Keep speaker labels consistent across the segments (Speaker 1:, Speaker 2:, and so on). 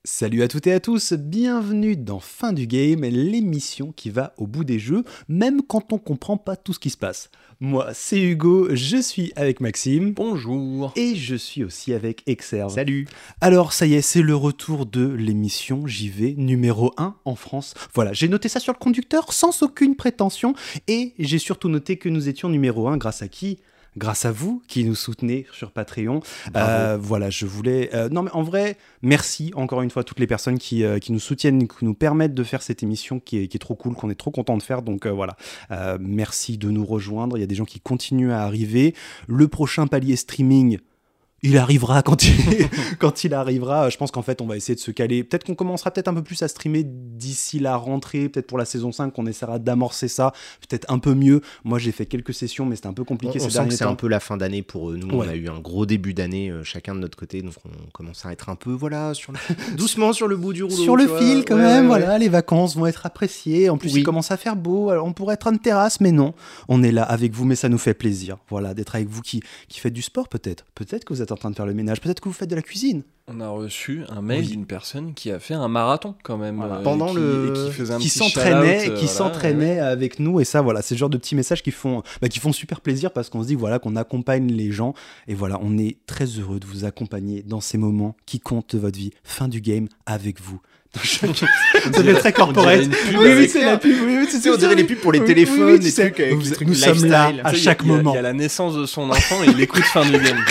Speaker 1: Salut à toutes et à tous, bienvenue dans Fin du Game, l'émission qui va au bout des jeux, même quand on comprend pas tout ce qui se passe. Moi, c'est Hugo, je suis avec Maxime.
Speaker 2: Bonjour.
Speaker 1: Et je suis aussi avec Exerve.
Speaker 2: Salut.
Speaker 1: Alors, ça y est, c'est le retour de l'émission JV numéro 1 en France. Voilà, j'ai noté ça sur le conducteur sans aucune prétention, et j'ai surtout noté que nous étions numéro 1 grâce à qui ? Grâce à vous qui nous soutenez sur Patreon. Voilà, je voulais... non mais en vrai, merci encore une fois à toutes les personnes qui nous soutiennent, qui nous permettent de faire cette émission qui est trop cool, qu'on est trop content de faire. Donc voilà, merci de nous rejoindre. Il y a des gens qui continuent à arriver. Le prochain palier streaming... il arrivera quand il arrivera. Je pense qu'en fait, on va essayer de se caler. Peut-être qu'on commencera peut-être un peu plus à streamer d'ici la rentrée. Peut-être pour la saison 5, on essaiera d'amorcer ça. Peut-être un peu mieux. Moi, j'ai fait quelques sessions, mais c'était un peu compliqué ces derniers temps.
Speaker 2: On sent que c'est un peu la fin d'année pour nous.
Speaker 1: Ouais.
Speaker 2: On a eu un gros début d'année chacun de notre côté. Donc, on commence à être un peu, voilà, doucement sur le bout du rouleau.
Speaker 1: Sur le fil, quand
Speaker 2: ouais,
Speaker 1: même.
Speaker 2: Ouais.
Speaker 1: Voilà, les vacances vont être appréciées. En plus,
Speaker 2: Oui.
Speaker 1: il commence à faire beau. Alors, on pourrait être en terrasse, mais non. On est là avec vous, mais ça nous fait plaisir. Voilà, d'être avec vous qui faites du sport, peut-être. Peut-être que vous êtes en train de faire le ménage. Peut-être que vous faites de la cuisine.
Speaker 3: On a reçu un mail
Speaker 1: Oui.
Speaker 3: d'une personne qui a fait un marathon quand même.
Speaker 1: Voilà.
Speaker 2: Pendant
Speaker 3: et qui faisait un
Speaker 1: Qui
Speaker 3: petit
Speaker 1: s'entraînait,
Speaker 3: shout-out,
Speaker 1: qui s'entraînait avec nous. Et ça, voilà, c'est le genre de petits messages qui font super plaisir parce qu'on se dit voilà, qu'on accompagne les gens. Et voilà, on est très heureux de vous accompagner dans ces moments qui comptent de votre vie. Fin du game avec vous. Ça fait très corporate. Oui, c'est la pub. Oui,
Speaker 2: On dirait les pubs pour les téléphones, des trucs avec des trucs
Speaker 1: nous sommes là
Speaker 2: lifestyle.
Speaker 1: à chaque moment.
Speaker 3: Il y a la naissance de son enfant et il écoute Fin du game.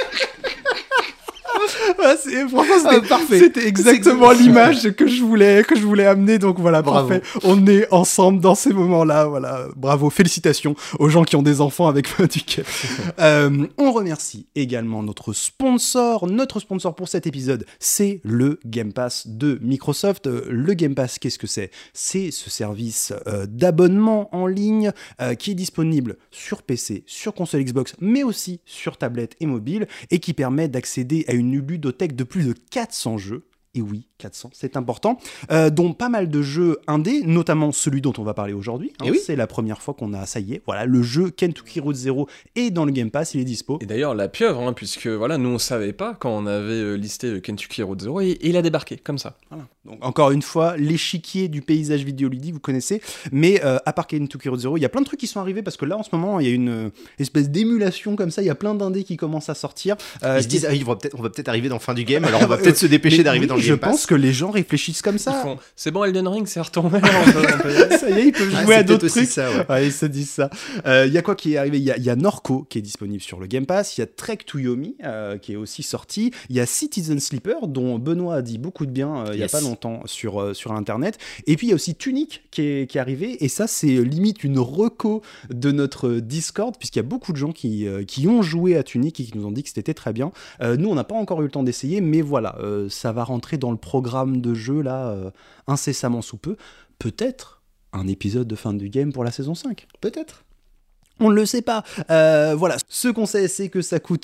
Speaker 1: Ouais, franchement, c'était
Speaker 2: parfait.
Speaker 1: C'était exactement l'image que je voulais amener. Donc voilà,
Speaker 2: Bravo.
Speaker 1: parfait. On est ensemble dans ces moments-là. Voilà, bravo, félicitations aux gens qui ont des enfants avec du Cap. On remercie également notre sponsor. Notre sponsor pour cet épisode, c'est le Game Pass de Microsoft. Le Game Pass, qu'est-ce que c'est ? C'est ce service d'abonnement en ligne qui est disponible sur PC, sur console Xbox, mais aussi sur tablette et mobile, et qui permet d'accéder à une ludothèque de plus de 400 jeux. Et oui, 400, c'est important, dont pas mal de jeux indés, notamment celui dont on va parler aujourd'hui.
Speaker 2: Et oui.
Speaker 1: C'est la première fois qu'on a, ça y est, voilà, le jeu Kentucky Road Zero est dans le Game Pass, il est dispo.
Speaker 3: Et d'ailleurs, la pieuvre, puisque voilà, nous on savait pas quand on avait listé Kentucky Road Zero et il a débarqué comme ça.
Speaker 1: Voilà. Donc, encore une fois, l'échiquier du paysage vidéoludique, vous connaissez, mais à part Kentucky Road Zero, il y a plein de trucs qui sont arrivés parce que là, en ce moment, il y a une espèce d'émulation comme ça, il y a plein d'indés qui commencent à sortir.
Speaker 2: Ils se disent, on va peut-être arriver dans fin du game, alors on va peut-être se dépêcher d'arriver dans le
Speaker 1: Je
Speaker 2: Game Pass.
Speaker 1: pense que les gens réfléchissent comme
Speaker 3: Ils
Speaker 1: ça.
Speaker 3: font, c'est bon, Elden Ring, c'est retourné. on peut y aller.
Speaker 1: Ça y est, ils peuvent
Speaker 2: Ah,
Speaker 1: jouer à
Speaker 2: c'est
Speaker 1: d'autres
Speaker 2: peut-être aussi
Speaker 1: trucs.
Speaker 2: ça, ouais.
Speaker 1: Ouais, ils se disent ça. Il y a quoi qui est arrivé ? Il y a Norco qui est disponible sur le Game Pass. Il y a Trek to Yomi qui est aussi sorti. Il y a Citizen Sleeper dont Benoît a dit beaucoup de bien il y a
Speaker 2: Yes.
Speaker 1: pas longtemps sur Internet. Et puis il y a aussi Tunic qui est arrivé. Et ça, c'est limite une reco de notre Discord puisqu'il y a beaucoup de gens qui ont joué à Tunic et qui nous ont dit que c'était très bien. Nous, on n'a pas encore eu le temps d'essayer, mais voilà, ça va rentrer dans le programme de jeu là incessamment sous peu. Peut-être un épisode de fin du game pour la saison 5.
Speaker 2: Peut-être.
Speaker 1: On ne le sait pas. Voilà, ce qu'on sait, c'est que ça coûte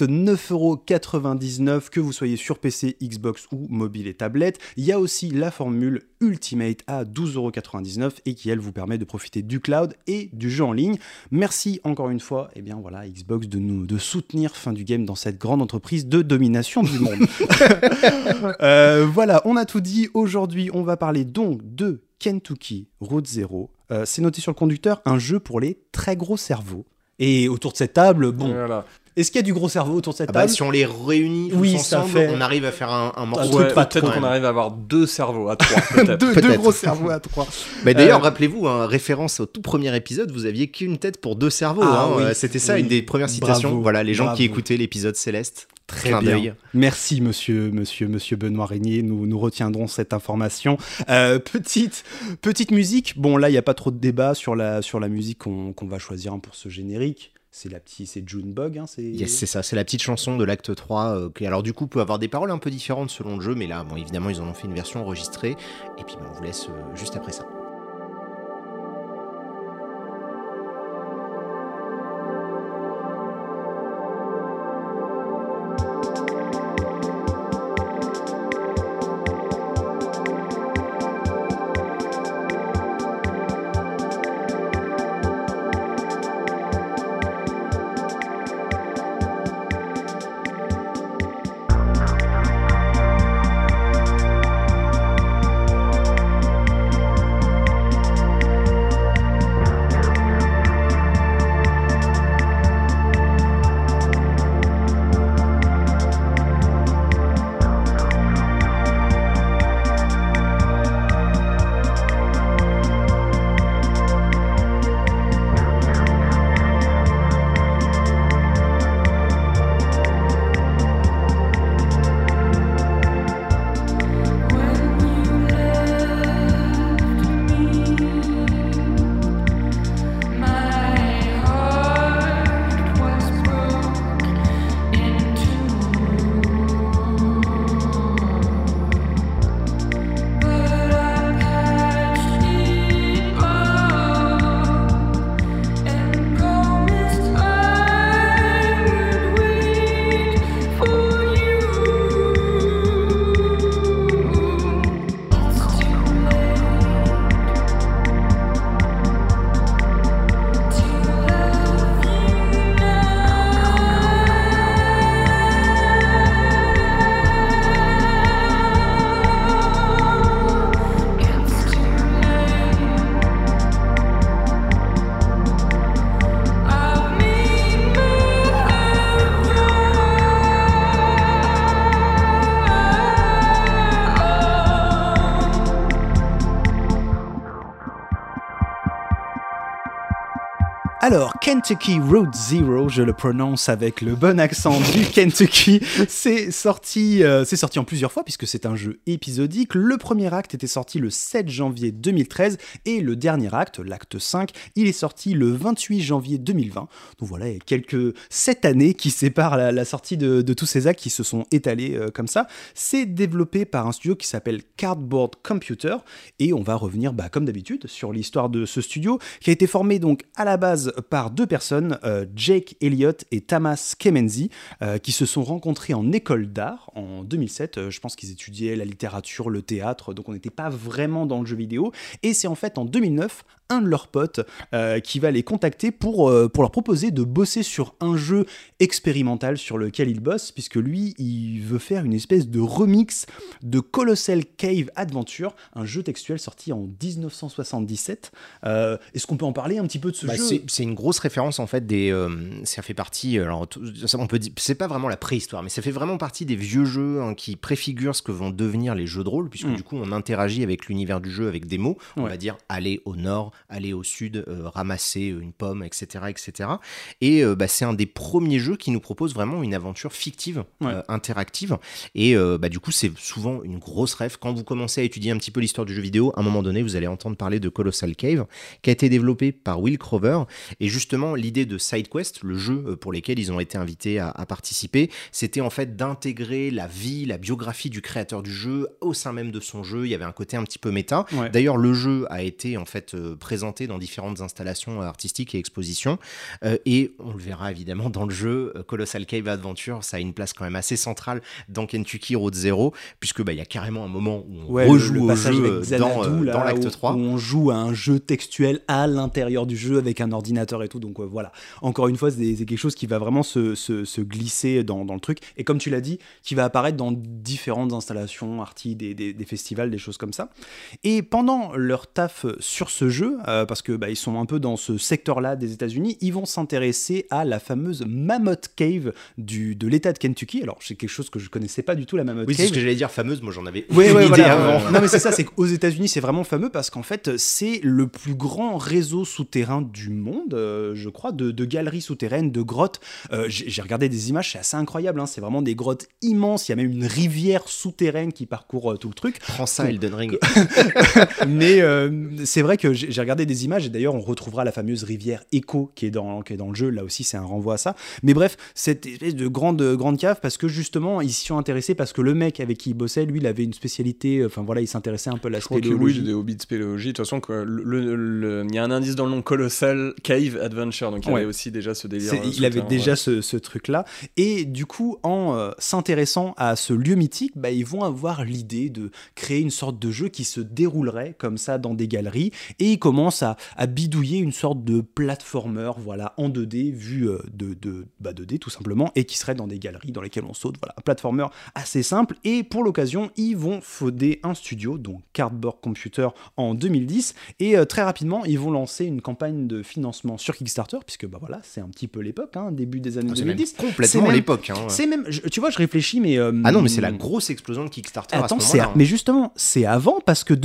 Speaker 1: 9,99€, que vous soyez sur PC, Xbox ou mobile et tablette. Il y a aussi la formule Ultimate à 12,99€ et qui, elle, vous permet de profiter du cloud et du jeu en ligne. Merci encore une fois, eh bien voilà, Xbox de soutenir Fin du Game dans cette grande entreprise de domination du monde. Voilà, on a tout dit. Aujourd'hui, on va parler donc de Kentucky Road Zero. C'est noté sur le conducteur, un jeu pour les très gros cerveaux. Et autour de cette table, bon,
Speaker 3: Voilà.
Speaker 1: est-ce qu'il y a du gros cerveau autour de cette
Speaker 2: Ah
Speaker 1: table ?
Speaker 2: bah, si on les réunit tous
Speaker 1: Oui, ça
Speaker 2: ensemble,
Speaker 1: fait-
Speaker 2: on arrive à faire un morceau
Speaker 1: truc
Speaker 3: Ouais,
Speaker 2: de
Speaker 1: pas
Speaker 3: peut-être
Speaker 2: quand
Speaker 3: qu'on
Speaker 2: même.
Speaker 3: arrive à avoir 2 cerveaux à 3, peut-être.
Speaker 1: deux
Speaker 2: peut-être.
Speaker 1: gros cerveaux à 3.
Speaker 2: Bah, d'ailleurs, rappelez-vous, référence au tout premier épisode, vous aviez qu'une tête pour 2 cerveaux.
Speaker 1: Ah oui,
Speaker 2: C'était ça,
Speaker 1: oui.
Speaker 2: une des premières citations.
Speaker 1: Bravo,
Speaker 2: Voilà, les gens
Speaker 1: bravo.
Speaker 2: qui écoutaient l'épisode Céleste.
Speaker 1: Très
Speaker 2: Clin
Speaker 1: bien.
Speaker 2: d'œil.
Speaker 1: Merci, monsieur Benoît Régnier. Nous retiendrons cette information. Petite musique. Bon, là, il n'y a pas trop de débat sur la musique qu'on va choisir pour ce générique. C'est Junebug.
Speaker 2: Yes, c'est ça, c'est la petite chanson de l'acte 3 qui, alors du coup, peut avoir des paroles un peu différentes selon le jeu, mais là, bon, évidemment, ils en ont fait une version enregistrée. Et puis, on vous laisse juste après ça.
Speaker 1: Alors, Kentucky Route Zero, je le prononce avec le bon accent du Kentucky, c'est sorti en plusieurs fois puisque c'est un jeu épisodique. Le premier acte était sorti le 7 janvier 2013 et le dernier acte, l'acte 5, il est sorti le 28 janvier 2020. Donc voilà, il y a quelques 7 années qui séparent la sortie de tous ces actes qui se sont étalés comme ça. C'est développé par un studio qui s'appelle Cardboard Computer et on va revenir comme d'habitude sur l'histoire de ce studio qui a été formé donc à la base par deux personnes, Jake Elliott et Tamas Kemenzi, qui se sont rencontrés en école d'art en 2007. Je pense qu'ils étudiaient la littérature, le théâtre, donc on n'était pas vraiment dans le jeu vidéo. Et c'est en fait en 2009 un de leurs potes qui va les contacter pour leur proposer de bosser sur un jeu expérimental sur lequel il bosse, puisque lui, il veut faire une espèce de remix de Colossal Cave Adventure, un jeu textuel sorti en 1977. Est-ce qu'on peut en parler un petit peu de ce jeu ?
Speaker 2: C'est une grosse référence en fait ça fait partie, alors on peut dire, c'est pas vraiment la préhistoire, mais ça fait vraiment partie des vieux jeux qui préfigurent ce que vont devenir les jeux de rôle, puisque du coup on interagit avec l'univers du jeu avec des mots, on va dire aller au nord, aller au sud, ramasser une pomme, etc. etc. Et c'est un des premiers jeux qui nous propose vraiment une aventure fictive, interactive, et du coup c'est souvent une grosse rêve. Quand vous commencez à étudier un petit peu l'histoire du jeu vidéo, à un moment donné vous allez entendre parler de Colossal Cave, qui a été développé par Will Crover. Et justement, l'idée de SideQuest, le jeu pour lequel ils ont été invités à participer, c'était en fait d'intégrer la vie, la biographie du créateur du jeu au sein même de son jeu. Il y avait un côté un petit peu méta. Ouais. D'ailleurs, le jeu a été en fait présenté dans différentes installations artistiques et expositions. Et on le verra évidemment dans le jeu, Colossal Cave Adventure, ça a une place quand même assez centrale dans Kentucky Route Zero, puisque il y a carrément un moment où on rejoue au jeu dans l'acte 3.
Speaker 1: Où on joue à un jeu textuel à l'intérieur du jeu avec un ordinateur et tout, donc voilà, encore une fois c'est quelque chose qui va vraiment se glisser dans le truc, et comme tu l'as dit, qui va apparaître dans différentes installations arty, des festivals, des choses comme ça. Et pendant leur taf sur ce jeu, parce que ils sont un peu dans ce secteur-là des États-Unis, ils vont s'intéresser à la fameuse Mammoth Cave de l'État de Kentucky. Alors c'est quelque chose que je connaissais pas du tout, la Mammoth Cave.
Speaker 2: Oui, c'est ce que j'allais dire, fameuse, moi j'en avais
Speaker 1: une idée avant. Non mais c'est ça, c'est qu'aux États-Unis c'est vraiment fameux parce qu'en fait c'est le plus grand réseau souterrain du monde, je crois, de galeries souterraines, de grottes. J'ai regardé des images, c'est assez incroyable, hein, c'est vraiment des grottes immenses, il y a même une rivière souterraine qui parcourt tout le truc.
Speaker 2: Prends ça, Elden Ring.
Speaker 1: Mais c'est vrai que j'ai regardé des images, et d'ailleurs on retrouvera la fameuse rivière Echo qui est dans le jeu, là aussi c'est un renvoi à ça. Mais bref, cette espèce de grande cave, parce que justement ils s'y sont intéressés, parce que le mec avec qui il bossait, lui il avait une spécialité, enfin voilà, il s'intéressait un peu à la spéléologie.
Speaker 3: Oui, des hobbies de spéléologie. De toute façon, il y a un indice dans le nom, Colossal Cave Adventure, donc il avait aussi déjà ce délire.
Speaker 1: Il avait déjà ce truc-là, et du coup, en s'intéressant à ce lieu mythique, ils vont avoir l'idée de créer une sorte de jeu qui se déroulerait comme ça dans des galeries, et ils commencent à bidouiller une sorte de platformer, voilà, en 2D, vu 2D tout simplement, et qui serait dans des galeries dans lesquelles on saute, voilà, un platformer assez simple. Et pour l'occasion, ils vont fonder un studio, donc Cardboard Computer, en 2010, et très rapidement, ils vont lancer une campagne de financement sur Kickstarter, puisque voilà, c'est un petit peu l'époque, hein, début des années 2010.
Speaker 2: C'est complètement l'époque. Hein.
Speaker 1: C'est même, tu vois, je réfléchis, mais...
Speaker 2: ah non, mais c'est la grosse explosion de Kickstarter à ce moment-là.
Speaker 1: Mais justement, c'est avant, parce que...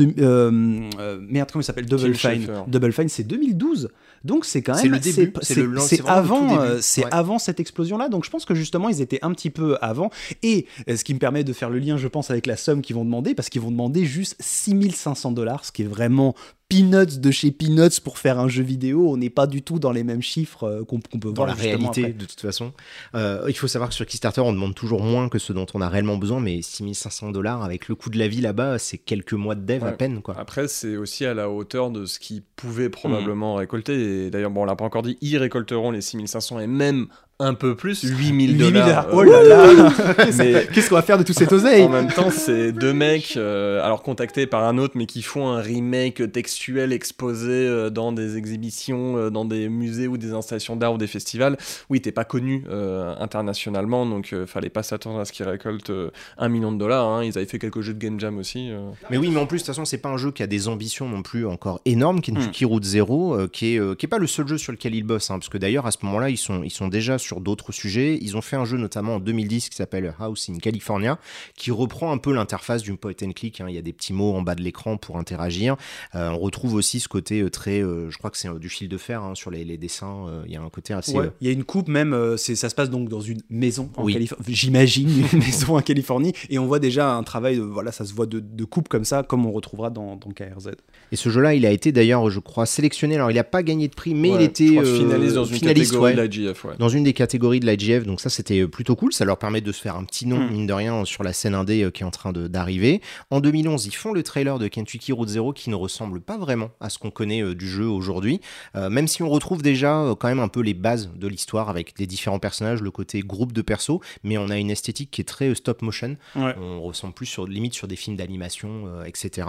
Speaker 1: merde, comment il s'appelle ? Double Fine, c'est 2012. Donc c'est quand même...
Speaker 2: C'est le début.
Speaker 1: C'est avant cette explosion-là. Donc je pense que justement, ils étaient un petit peu avant. Et ce qui me permet de faire le lien, je pense, avec la somme qu'ils vont demander, parce qu'ils vont demander juste $6,500, ce qui est vraiment... peanuts de chez peanuts pour faire un jeu vidéo. On n'est pas du tout dans les mêmes chiffres qu'on peut voir
Speaker 2: dans la réalité après. De toute façon. Il faut savoir que sur Kickstarter on demande toujours moins que ce dont on a réellement besoin, mais $6,500 avec le coût de la vie là-bas, c'est quelques mois de dev à peine, quoi.
Speaker 3: Après c'est aussi à la hauteur de ce qu'ils pouvaient probablement récolter, et d'ailleurs on l'a pas encore dit, ils récolteront les 6,500 et même un peu plus, $8,000.
Speaker 1: Oh là là. Mais qu'est-ce qu'on va faire de tout cet oseille ?
Speaker 3: En même temps, c'est deux mecs alors contactés par un autre, mais qui font un remake textuel exposé dans des exhibitions, dans des musées ou des installations d'art ou des festivals. Oui, t'es pas connu internationalement, donc fallait pas s'attendre à ce qu'ils récoltent $1 million. Hein. Ils avaient fait quelques jeux de Game Jam aussi.
Speaker 2: Mais oui, mais en plus, de toute façon, c'est pas un jeu qui a des ambitions non plus encore énormes. Kentucky Route Zero, qui est pas le seul jeu sur lequel ils bossent, hein, parce que d'ailleurs, à ce moment-là, ils sont déjà sur sur d'autres sujets. Ils ont fait un jeu notamment en 2010 qui s'appelle House in California, qui reprend un peu l'interface d'une point and click. Il y a des petits mots en bas de l'écran pour interagir. On retrouve aussi ce côté très, je crois que c'est du fil de fer sur les dessins. Il y a un côté assez...
Speaker 1: Il y a une coupe même, ça se passe donc dans une maison en Californie, j'imagine une maison en Californie, et on voit déjà un travail, ça se voit de coupe comme ça, comme on retrouvera dans KRZ.
Speaker 2: Et ce jeu-là, il a été d'ailleurs, je crois, sélectionné. Alors, il n'a pas gagné de prix, mais il était
Speaker 3: finaliste dans une catégorie de l'IGF.
Speaker 2: Dans une des catégories de l'IGF, donc ça, c'était plutôt cool. Ça leur permet de se faire un petit nom, mine de rien, sur la scène indé qui est en train d'arriver. En 2011, ils font le trailer de Kentucky Route Zero qui ne ressemble pas vraiment à ce qu'on connaît du jeu aujourd'hui, même si on retrouve déjà quand même un peu les bases de l'histoire avec les différents personnages, le côté groupe de persos, mais on a une esthétique qui est très stop motion. Ouais. On ressemble plus limite sur des films d'animation, etc.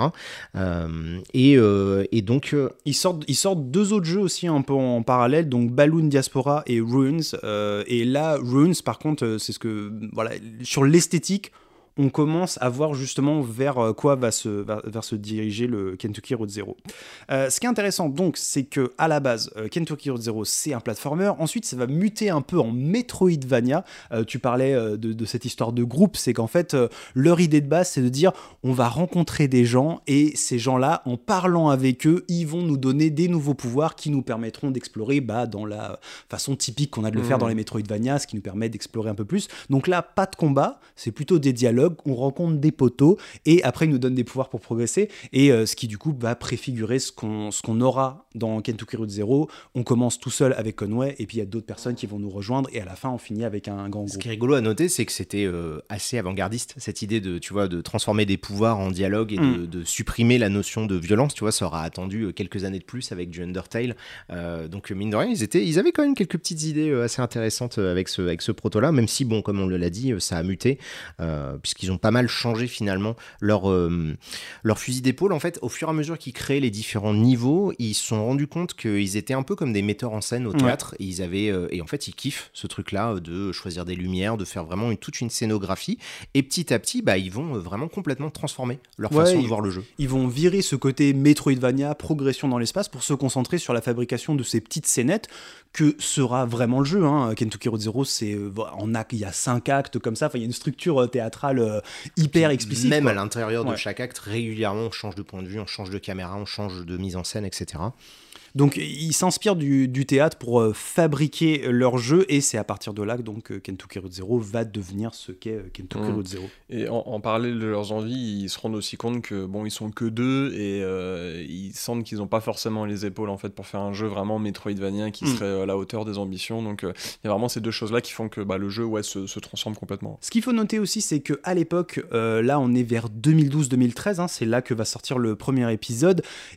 Speaker 2: Et donc
Speaker 1: ils sortent deux autres jeux aussi un peu en parallèle, donc Balloon Diaspora et Ruins. Et là, Ruins, par contre, c'est ce que sur l'esthétique, on commence à voir justement vers quoi va se diriger le Kentucky Route Zero. Ce qui est intéressant donc, c'est que à la base, Kentucky Route Zero, c'est un platformer. Ensuite, ça va muter un peu en Metroidvania. Tu parlais de cette histoire de groupe, c'est qu'en fait, leur idée de base, c'est de dire, on va rencontrer des gens et ces gens-là, en parlant avec eux, ils vont nous donner des nouveaux pouvoirs qui nous permettront d'explorer dans la façon typique qu'on a de le faire dans les Metroidvania, ce qui nous permet d'explorer un peu plus. Donc là, pas de combat, c'est plutôt des dialogues. On rencontre des poteaux et après ils nous donnent des pouvoirs pour progresser, et ce qui du coup va préfigurer ce qu'on aura dans Kentucky Route Zero. On commence tout seul avec Conway et puis il y a d'autres personnes qui vont nous rejoindre et à la fin on finit avec un grand groupe.
Speaker 2: Ce qui est rigolo à noter, c'est que c'était assez avant-gardiste, cette idée de transformer des pouvoirs en dialogue et de supprimer la notion de violence. Tu vois, ça aura attendu quelques années de plus avec du Undertale. Donc mine de rien, ils avaient quand même quelques petites idées assez intéressantes avec ce proto-là, même si, bon, comme on l'a dit, ça a muté, puisqu'ils ont pas mal changé finalement leur fusil d'épaule. En fait, au fur et à mesure qu'ils créaient les différents niveaux, ils se sont rendus compte qu'ils étaient un peu comme des metteurs en scène au théâtre. Et en fait, ils kiffent ce truc-là de choisir des lumières, de faire vraiment toute une scénographie. Et petit à petit, ils vont vraiment complètement transformer leur façon de voir le jeu.
Speaker 1: Ils vont virer ce côté Metroidvania, progression dans l'espace, pour se concentrer sur la fabrication de ces petites scénettes que sera vraiment le jeu. Kentucky Route Zero, il y a 5 actes comme ça. Il y a une structure théâtrale hyper explicite.
Speaker 2: Même à l'intérieur de chaque acte, régulièrement, on change de point de vue, on change de caméra, on change de mise en scène, etc.
Speaker 1: Donc ils s'inspirent du théâtre pour fabriquer leur jeu, et c'est à partir de là que donc Kentucky Route Zero va devenir ce qu'est Kentucky Route Zero.
Speaker 3: Et en parallèle de leurs envies, ils se rendent aussi compte que ils sont que deux, et ils sentent qu'ils n'ont pas forcément les épaules en fait pour faire un jeu vraiment Metroidvania qui serait à la hauteur des ambitions. Donc il y a vraiment ces deux choses là qui font que le jeu se transforme complètement.
Speaker 1: Ce qu'il faut noter aussi, c'est que à l'époque, là on est vers 2012-2013, c'est là que va sortir le premier épisode.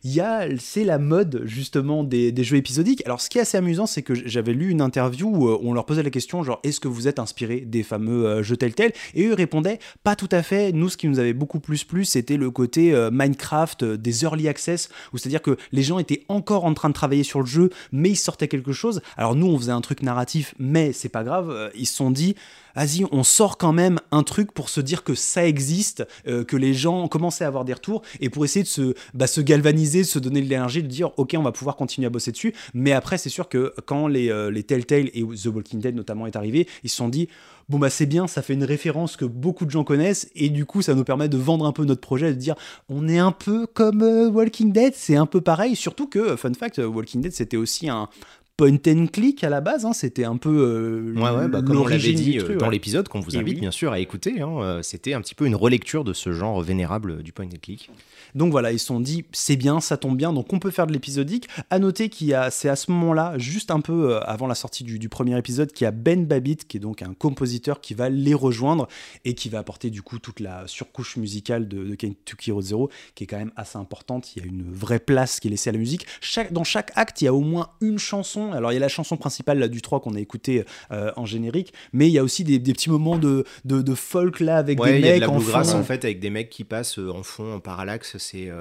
Speaker 1: C'est la mode justement des jeux épisodiques. Alors ce qui est assez amusant, c'est que j'avais lu une interview où on leur posait la question genre, est-ce que vous êtes inspiré des fameux jeux Telltale, et eux répondaient pas tout à fait. Nous, ce qui nous avait beaucoup plus plu, c'était le côté Minecraft, des early access, où c'est-à-dire que les gens étaient encore en train de travailler sur le jeu, mais ils sortaient quelque chose. Alors nous, on faisait un truc narratif, mais c'est pas grave. Ils se sont dit, vas-y, on sort quand même un truc pour se dire que ça existe, que les gens commençaient à avoir des retours, et pour essayer de se galvaniser, de se donner de l'énergie, de dire ok, on va pouvoir continuer à bosser dessus. Mais après, c'est sûr que quand les Telltale et The Walking Dead notamment est arrivé, ils se sont dit bon c'est bien, ça fait une référence que beaucoup de gens connaissent, et du coup ça nous permet de vendre un peu notre projet, de dire on est un peu comme Walking Dead, c'est un peu pareil. Surtout que, fun fact, Walking Dead c'était aussi un point and click à la base, c'était un peu
Speaker 2: comme on l'avait dit dans l'épisode qu'on vous invite bien sûr à écouter, c'était un petit peu une relecture de ce genre vénérable du point and click.
Speaker 1: Donc voilà, ils se sont dit c'est bien, ça tombe bien, donc on peut faire de l'épisodique. À noter c'est à ce moment-là, juste un peu avant la sortie du premier épisode, qu'il y a Ben Babbitt, qui est donc un compositeur, qui va les rejoindre et qui va apporter du coup toute la surcouche musicale de Kentucky Route Zero, qui est quand même assez importante. Il y a une vraie place qui est laissée à la musique. Dans chaque acte, il y a au moins une chanson. Alors il y a la chanson principale là, du 3 qu'on a écouté en générique, mais il y a aussi des petits moments de folk là, avec des mecs en fond. Il y a de la
Speaker 2: bluegrass en fait, avec des mecs qui passent en fond, en parallaxe.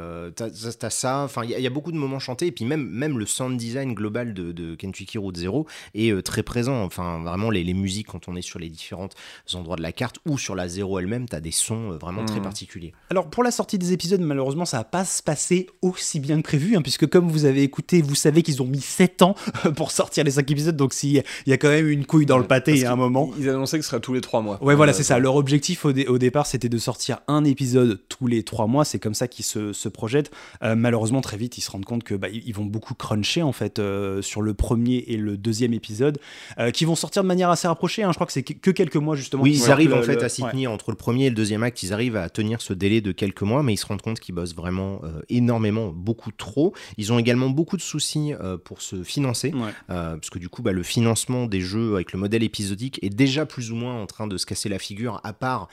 Speaker 2: T'as ça, enfin il y a beaucoup de moments chantés, et puis même le sound design global de Kentucky Route Zero est très présent. Enfin vraiment les musiques, quand on est sur les différents endroits de la carte ou sur la zéro elle-même, t'as des sons vraiment très particuliers.
Speaker 1: Alors pour la sortie des épisodes, malheureusement ça va pas se passer aussi bien que prévu, puisque comme vous avez écouté, vous savez qu'ils ont mis 7 ans pour sortir les 5 épisodes, donc il y a quand même une couille dans le pâté à un moment.
Speaker 3: Ils annonçaient que ce serait tous les 3 mois.
Speaker 1: Ouais, voilà, c'est ça. Leur objectif au départ, c'était de sortir un épisode tous les 3 mois. C'est comme ça qu'ils se projettent. Malheureusement, très vite, ils se rendent compte que ils vont beaucoup cruncher en fait sur le premier et le deuxième épisode, qui vont sortir de manière assez rapprochée. Je crois que c'est que quelques mois justement.
Speaker 2: Oui, ils arrivent en fait à s'y tenir entre le premier et le deuxième acte. Ils arrivent à tenir ce délai de quelques mois, mais ils se rendent compte qu'ils bossent vraiment énormément, beaucoup trop. Ils ont également beaucoup de soucis pour se financer, parce que du coup, le financement des jeux avec le modèle épisodique est déjà plus ou moins en train de se casser la figure, à part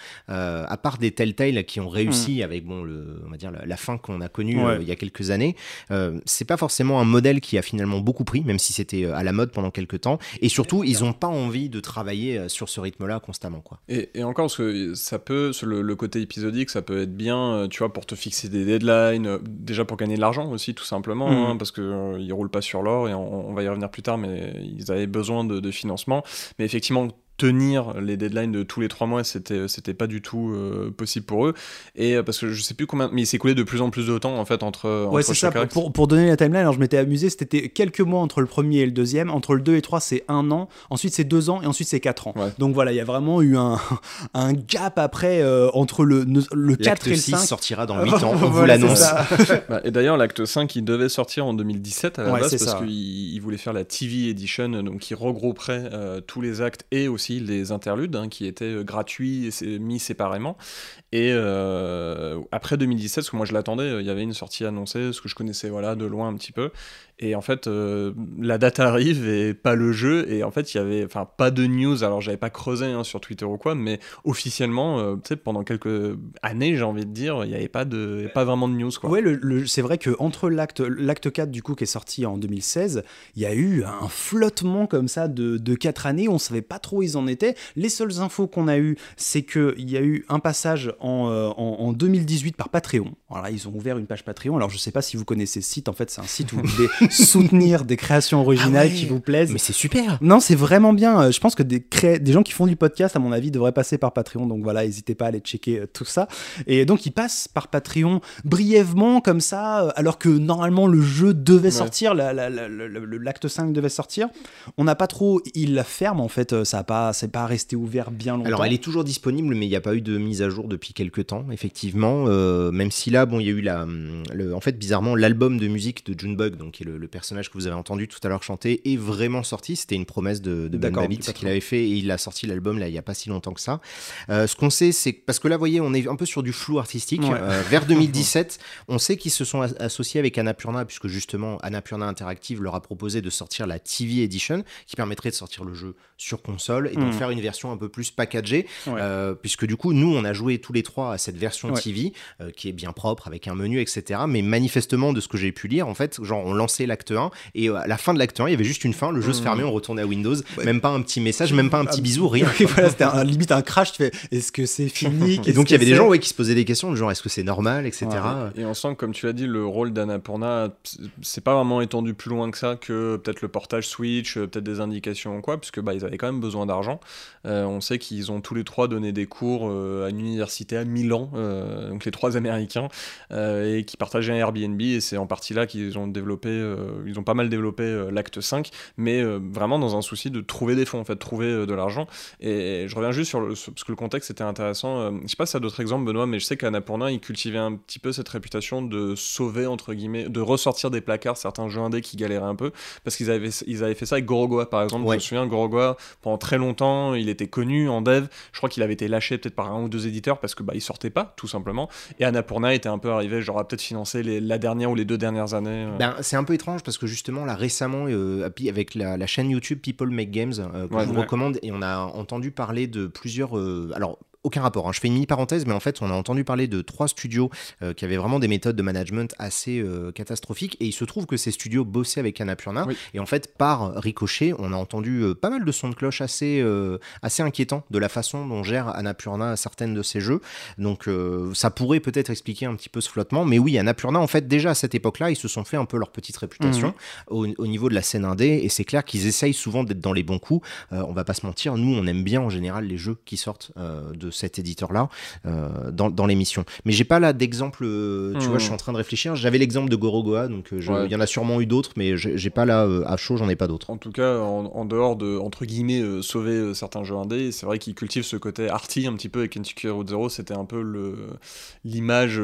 Speaker 2: des Telltale qui ont réussi avec on va dire la fin qu'on a connue il y a quelques années. C'est pas forcément un modèle qui a finalement beaucoup pris, même si c'était à la mode pendant quelques temps. Et surtout, ils n'ont pas envie de travailler sur ce rythme-là constamment, quoi.
Speaker 3: Et encore, parce que ça peut, le côté épisodique, ça peut être bien, tu vois, pour te fixer des deadlines, déjà pour gagner de l'argent aussi, tout simplement, parce que ils roulent pas sur l'or, et on va y revenir plus tard, mais ils avaient besoin de financement. Mais effectivement, tenir les deadlines de tous les 3 mois, c'était pas du tout possible pour eux, et parce que je sais plus combien, mais il s'est coulé de plus en plus de temps en fait entre
Speaker 1: c'est
Speaker 3: chaque
Speaker 1: ça.
Speaker 3: acte.
Speaker 1: Pour donner la timeline, alors je m'étais amusé, c'était quelques mois entre le premier et le deuxième, entre le 2 et 3 c'est 1 an, ensuite c'est 2 ans et ensuite c'est 4 ans. Donc voilà, il y a vraiment eu un gap après entre le 4 et le 5.
Speaker 2: L'acte 6 sortira dans 8 ans, on vous l'annonce.
Speaker 3: Et d'ailleurs l'acte 5 il devait sortir en 2017 à la base, parce
Speaker 1: qu'il
Speaker 3: il voulait faire la TV Edition, donc qui regrouperait tous les actes et aussi les interludes, qui étaient gratuits et mis séparément. Et après 2017, parce que moi je l'attendais, il y avait une sortie annoncée, ce que je connaissais de loin un petit peu. Et en fait, la date arrive et pas le jeu. Et en fait, il y avait pas de news. Alors, j'avais pas creusé sur Twitter ou quoi, mais officiellement, pendant quelques années, j'ai envie de dire, il n'y avait pas vraiment de news, quoi.
Speaker 1: Ouais, c'est vrai qu'entre l'acte 4, du coup, qui est sorti en 2016, il y a eu un flottement comme ça de 4 années. On savait pas trop où ils en étaient. Les seules infos qu'on a eues, c'est qu'il y a eu un passage en 2018 par Patreon. Voilà, ils ont ouvert une page Patreon. Alors, je sais pas si vous connaissez ce site. En fait, c'est un site où vous pouvez soutenir des créations originales qui vous plaisent.
Speaker 2: Mais c'est super.
Speaker 1: Non, c'est vraiment bien. Je pense que des gens qui font du podcast, à mon avis, devraient passer par Patreon. Donc voilà, n'hésitez pas à aller checker tout ça. Et donc, ils passent par Patreon brièvement, comme ça, alors que normalement, le jeu devait sortir, l'acte 5 devait sortir. On n'a pas trop... Ils la ferment, en fait. C'est pas resté ouvert bien longtemps.
Speaker 2: Alors, elle est toujours disponible, mais il n'y a pas eu de mise à jour depuis quelques temps, effectivement. Même si là, il y a eu en fait, bizarrement, l'album de musique de Junebug, donc qui est le personnage que vous avez entendu tout à l'heure chanter, est vraiment sorti. C'était une promesse de Ben Babbitt qu'il avait fait, et il a sorti l'album là il y a pas si longtemps que ça. Ce qu'on sait, c'est parce que là, vous voyez, on est un peu sur du flou artistique. Vers 2017, on sait qu'ils se sont associés avec Annapurna, puisque justement Annapurna Interactive leur a proposé de sortir la TV Edition, qui permettrait de sortir le jeu sur console et d'en faire une version un peu plus packagée, puisque du coup, nous, on a joué tous les trois à cette version TV, qui est bien propre, avec un menu, etc. Mais manifestement, de ce que j'ai pu lire, en fait, genre, on lançait l'acte 1, et à la fin de l'acte 1, il y avait juste une fin, le jeu se fermait, on retournait à Windows, même pas un petit message, même pas un petit bisou, rien.
Speaker 1: Voilà, c'était limite un crash, tu fais, est-ce que c'est fini?
Speaker 2: Et donc, il y avait des gens qui se posaient des questions, genre, est-ce que c'est normal, etc.
Speaker 3: Et on sent que, comme tu l'as dit, le rôle d'Annapurna, c'est pas vraiment étendu plus loin que ça, que peut-être le portage Switch, peut-être des indications ou quoi, puisque ils avaient quand même besoin d'argent. On sait qu'ils ont tous les trois donné des cours à une université à Milan, donc les trois Américains, et qui partageaient un Airbnb, et c'est en partie là qu'ils ont développé, ils ont pas mal développé l'acte 5, mais vraiment dans un souci de trouver des fonds, en fait, trouver de l'argent. Et je reviens juste parce que le contexte était intéressant. Je sais pas si tu as d'autres exemples, Benoît, mais je sais qu'Annapurna, ils cultivaient un petit peu cette réputation de sauver, entre guillemets, de ressortir des placards certains jeux indés qui galéraient un peu, parce qu'ils avaient fait ça avec Gorogoa, par exemple. Je me souviens, Gorogoa, pendant très longtemps, il était connu en dev. Je crois qu'il avait été lâché peut-être par un ou deux éditeurs parce que il sortait pas, tout simplement. Et Annapurna était un peu arrivé, genre, à peut-être financer la dernière ou les 2 dernières années.
Speaker 2: C'est un peu étrange parce que justement, là, récemment, avec la chaîne YouTube People Make Games, que je vous recommande, et on a entendu parler de plusieurs... alors, aucun rapport, je fais une mini parenthèse, mais en fait on a entendu parler de 3 studios qui avaient vraiment des méthodes de management assez catastrophiques, et il se trouve que ces studios bossaient avec Annapurna, et en fait par ricochet on a entendu pas mal de sons de cloche assez inquiétants de la façon dont gère Annapurna certaines de ses jeux, donc ça pourrait peut-être expliquer un petit peu ce flottement, mais oui, Annapurna en fait déjà à cette époque-là ils se sont fait un peu leur petite réputation au niveau de la scène indé, et c'est clair qu'ils essayent souvent d'être dans les bons coups. On va pas se mentir, nous on aime bien en général les jeux qui sortent de cet éditeur-là dans l'émission. Mais j'ai pas là d'exemple, tu vois, je suis en train de réfléchir. J'avais l'exemple de Gorogoa, donc il y en a sûrement eu d'autres, mais j'ai pas là à chaud, j'en ai pas d'autres.
Speaker 3: En tout cas, en dehors de, entre guillemets, sauver certains jeux indés, c'est vrai qu'ils cultivent ce côté arty un petit peu, avec Kentucky Route Zero, c'était un peu l'image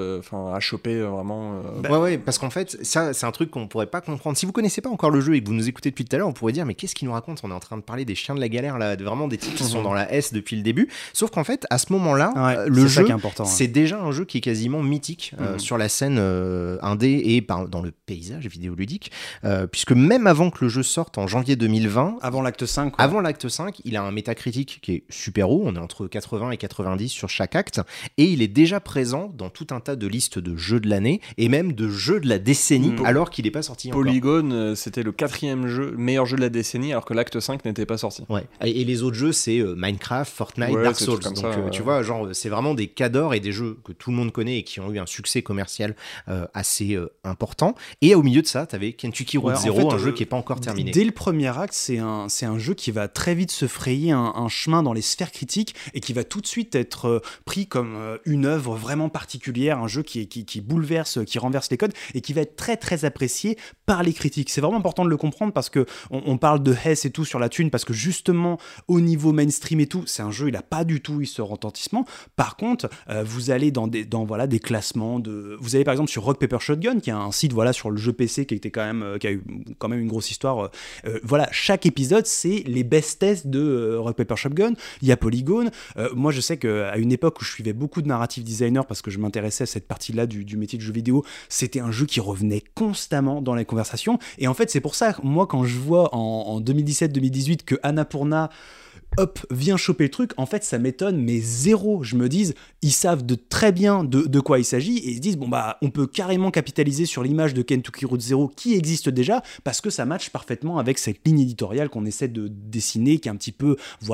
Speaker 3: à choper vraiment.
Speaker 2: Ouais, parce qu'en fait, ça, c'est un truc qu'on pourrait pas comprendre. Si vous connaissez pas encore le jeu et que vous nous écoutez depuis tout à l'heure, on pourrait dire, mais qu'est-ce qu'il nous raconte ? On est en train de parler des chiens de la galère, là, vraiment des types qui sont dans la S depuis le début. Sauf qu'en fait, à ce moment-là, le jeu, c'est déjà un jeu qui est quasiment mythique sur la scène indé et dans le paysage vidéoludique, puisque même avant que le jeu sorte en janvier 2020,
Speaker 1: avant l'acte 5,
Speaker 2: il a un métacritique qui est super haut, on est entre 80 et 90 sur chaque acte, et il est déjà présent dans tout un tas de listes de jeux de l'année et même de jeux de la décennie, alors qu'il n'est pas sorti encore.
Speaker 3: Polygon, c'était le 4e meilleur jeu de la décennie, alors que l'acte 5 n'était pas sorti.
Speaker 2: Ouais. Et les autres jeux, c'est Minecraft, Fortnite, Dark Souls. Donc tu vois, genre, c'est vraiment des cas d'or et des jeux que tout le monde connaît et qui ont eu un succès commercial assez important. Et au milieu de ça, t'avais Kentucky Route Zero, un jeu qui n'est pas encore terminé.
Speaker 1: Dès le premier acte, c'est un jeu qui va très vite se frayer un chemin dans les sphères critiques et qui va tout de suite être pris comme une œuvre vraiment particulière, un jeu qui bouleverse, qui renverse les codes et qui va être très très apprécié par les critiques. C'est vraiment important de le comprendre parce que on parle de Hess et tout sur la thune, parce que justement au niveau mainstream et tout, c'est un jeu, il a pas du tout eu ce retentissement. Par contre, vous allez dans des classements vous allez par exemple sur Rock Paper Shotgun, qui est un site sur le jeu PC qui a eu quand même une grosse histoire. Chaque épisode, c'est les best tests de Rock Paper Shotgun. Il y a Polygon. Moi, je sais qu'à une époque où je suivais beaucoup de narrative designers parce que je m'intéressais à cette partie-là du métier de jeu vidéo, c'était un jeu qui revenait constamment dans les conversations. Et en fait, c'est pour ça que moi, quand je vois en 2017-2018 que Annapurna vient choper le truc, en fait ça m'étonne mais zéro. Je me dis, ils savent très bien de quoi il s'agit et ils se disent on peut carrément capitaliser sur l'image de Kentucky Route Zero qui existe déjà parce que ça matche parfaitement avec cette ligne éditoriale qu'on essaie de dessiner, qui est un petit peu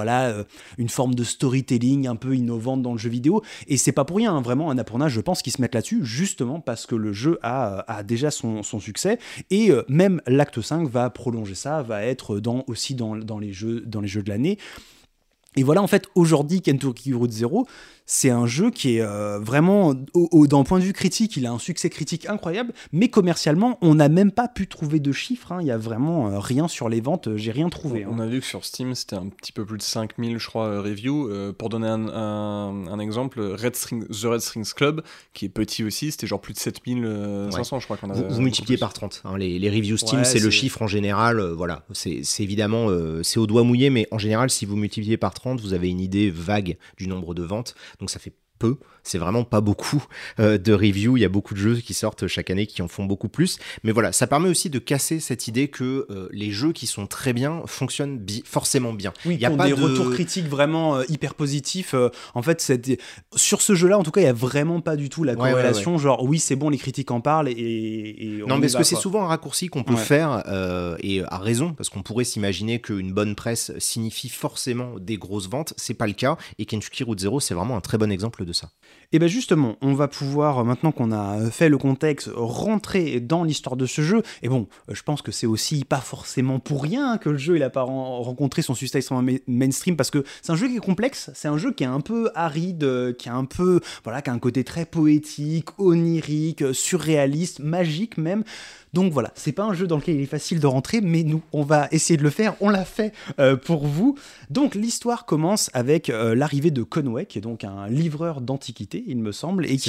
Speaker 1: une forme de storytelling un peu innovante dans le jeu vidéo. Et c'est pas pour rien, vraiment, Annapurna, je pense qu'ils se mettent là-dessus justement parce que le jeu a déjà son succès et même l'acte 5 va prolonger ça, va être aussi dans les jeux de l'année. Et voilà, en fait, aujourd'hui, Kentucky Route Zero, c'est un jeu qui est vraiment, d'un point de vue critique, il a un succès critique incroyable, mais commercialement, on n'a même pas pu trouver de chiffres. Il n'y a vraiment rien sur les ventes, j'ai rien trouvé.
Speaker 3: On a vu que sur Steam, c'était un petit peu plus de 5000, je crois, reviews. Pour donner un exemple, The Red Strings Club, qui est petit aussi, c'était genre plus de 7500, je crois qu'on a.
Speaker 2: Vous multipliez par 30. Les reviews Steam, c'est le chiffre en général. C'est évidemment, c'est au doigt mouillé, mais en général, si vous multipliez par 30, vous avez une idée vague du nombre de ventes. Donc ça fait peu, c'est vraiment pas beaucoup de reviews. Il y a beaucoup de jeux qui sortent chaque année qui en font beaucoup plus, mais voilà, ça permet aussi de casser cette idée que les jeux qui sont très bien fonctionnent forcément bien.
Speaker 1: Oui, il y a pas des retours critiques vraiment hyper positifs. En fait, sur ce jeu-là, en tout cas, il y a vraiment pas du tout la corrélation. Genre, oui, c'est bon, les critiques en parlent et
Speaker 2: non, parce que c'est souvent un raccourci qu'on peut faire et à raison, parce qu'on pourrait s'imaginer qu'une bonne presse signifie forcément des grosses ventes. C'est pas le cas, et Kentucky Route Zero, c'est vraiment un très bon exemple de ça.
Speaker 1: Et bien justement, on va pouvoir, maintenant qu'on a fait le contexte, rentrer dans l'histoire de ce jeu. Et bon, je pense que c'est aussi pas forcément pour rien que le jeu il a pas rencontré son succès extrêmement mainstream, parce que c'est un jeu qui est complexe, c'est un jeu qui est un peu aride, qui a un côté très poétique, onirique, surréaliste, magique même. Donc voilà, c'est pas un jeu dans lequel il est facile de rentrer, mais nous, on va essayer de le faire, on l'a fait pour vous. Donc l'histoire commence avec l'arrivée de Conway, qui est donc un livreur d'antiquités, il me semble, et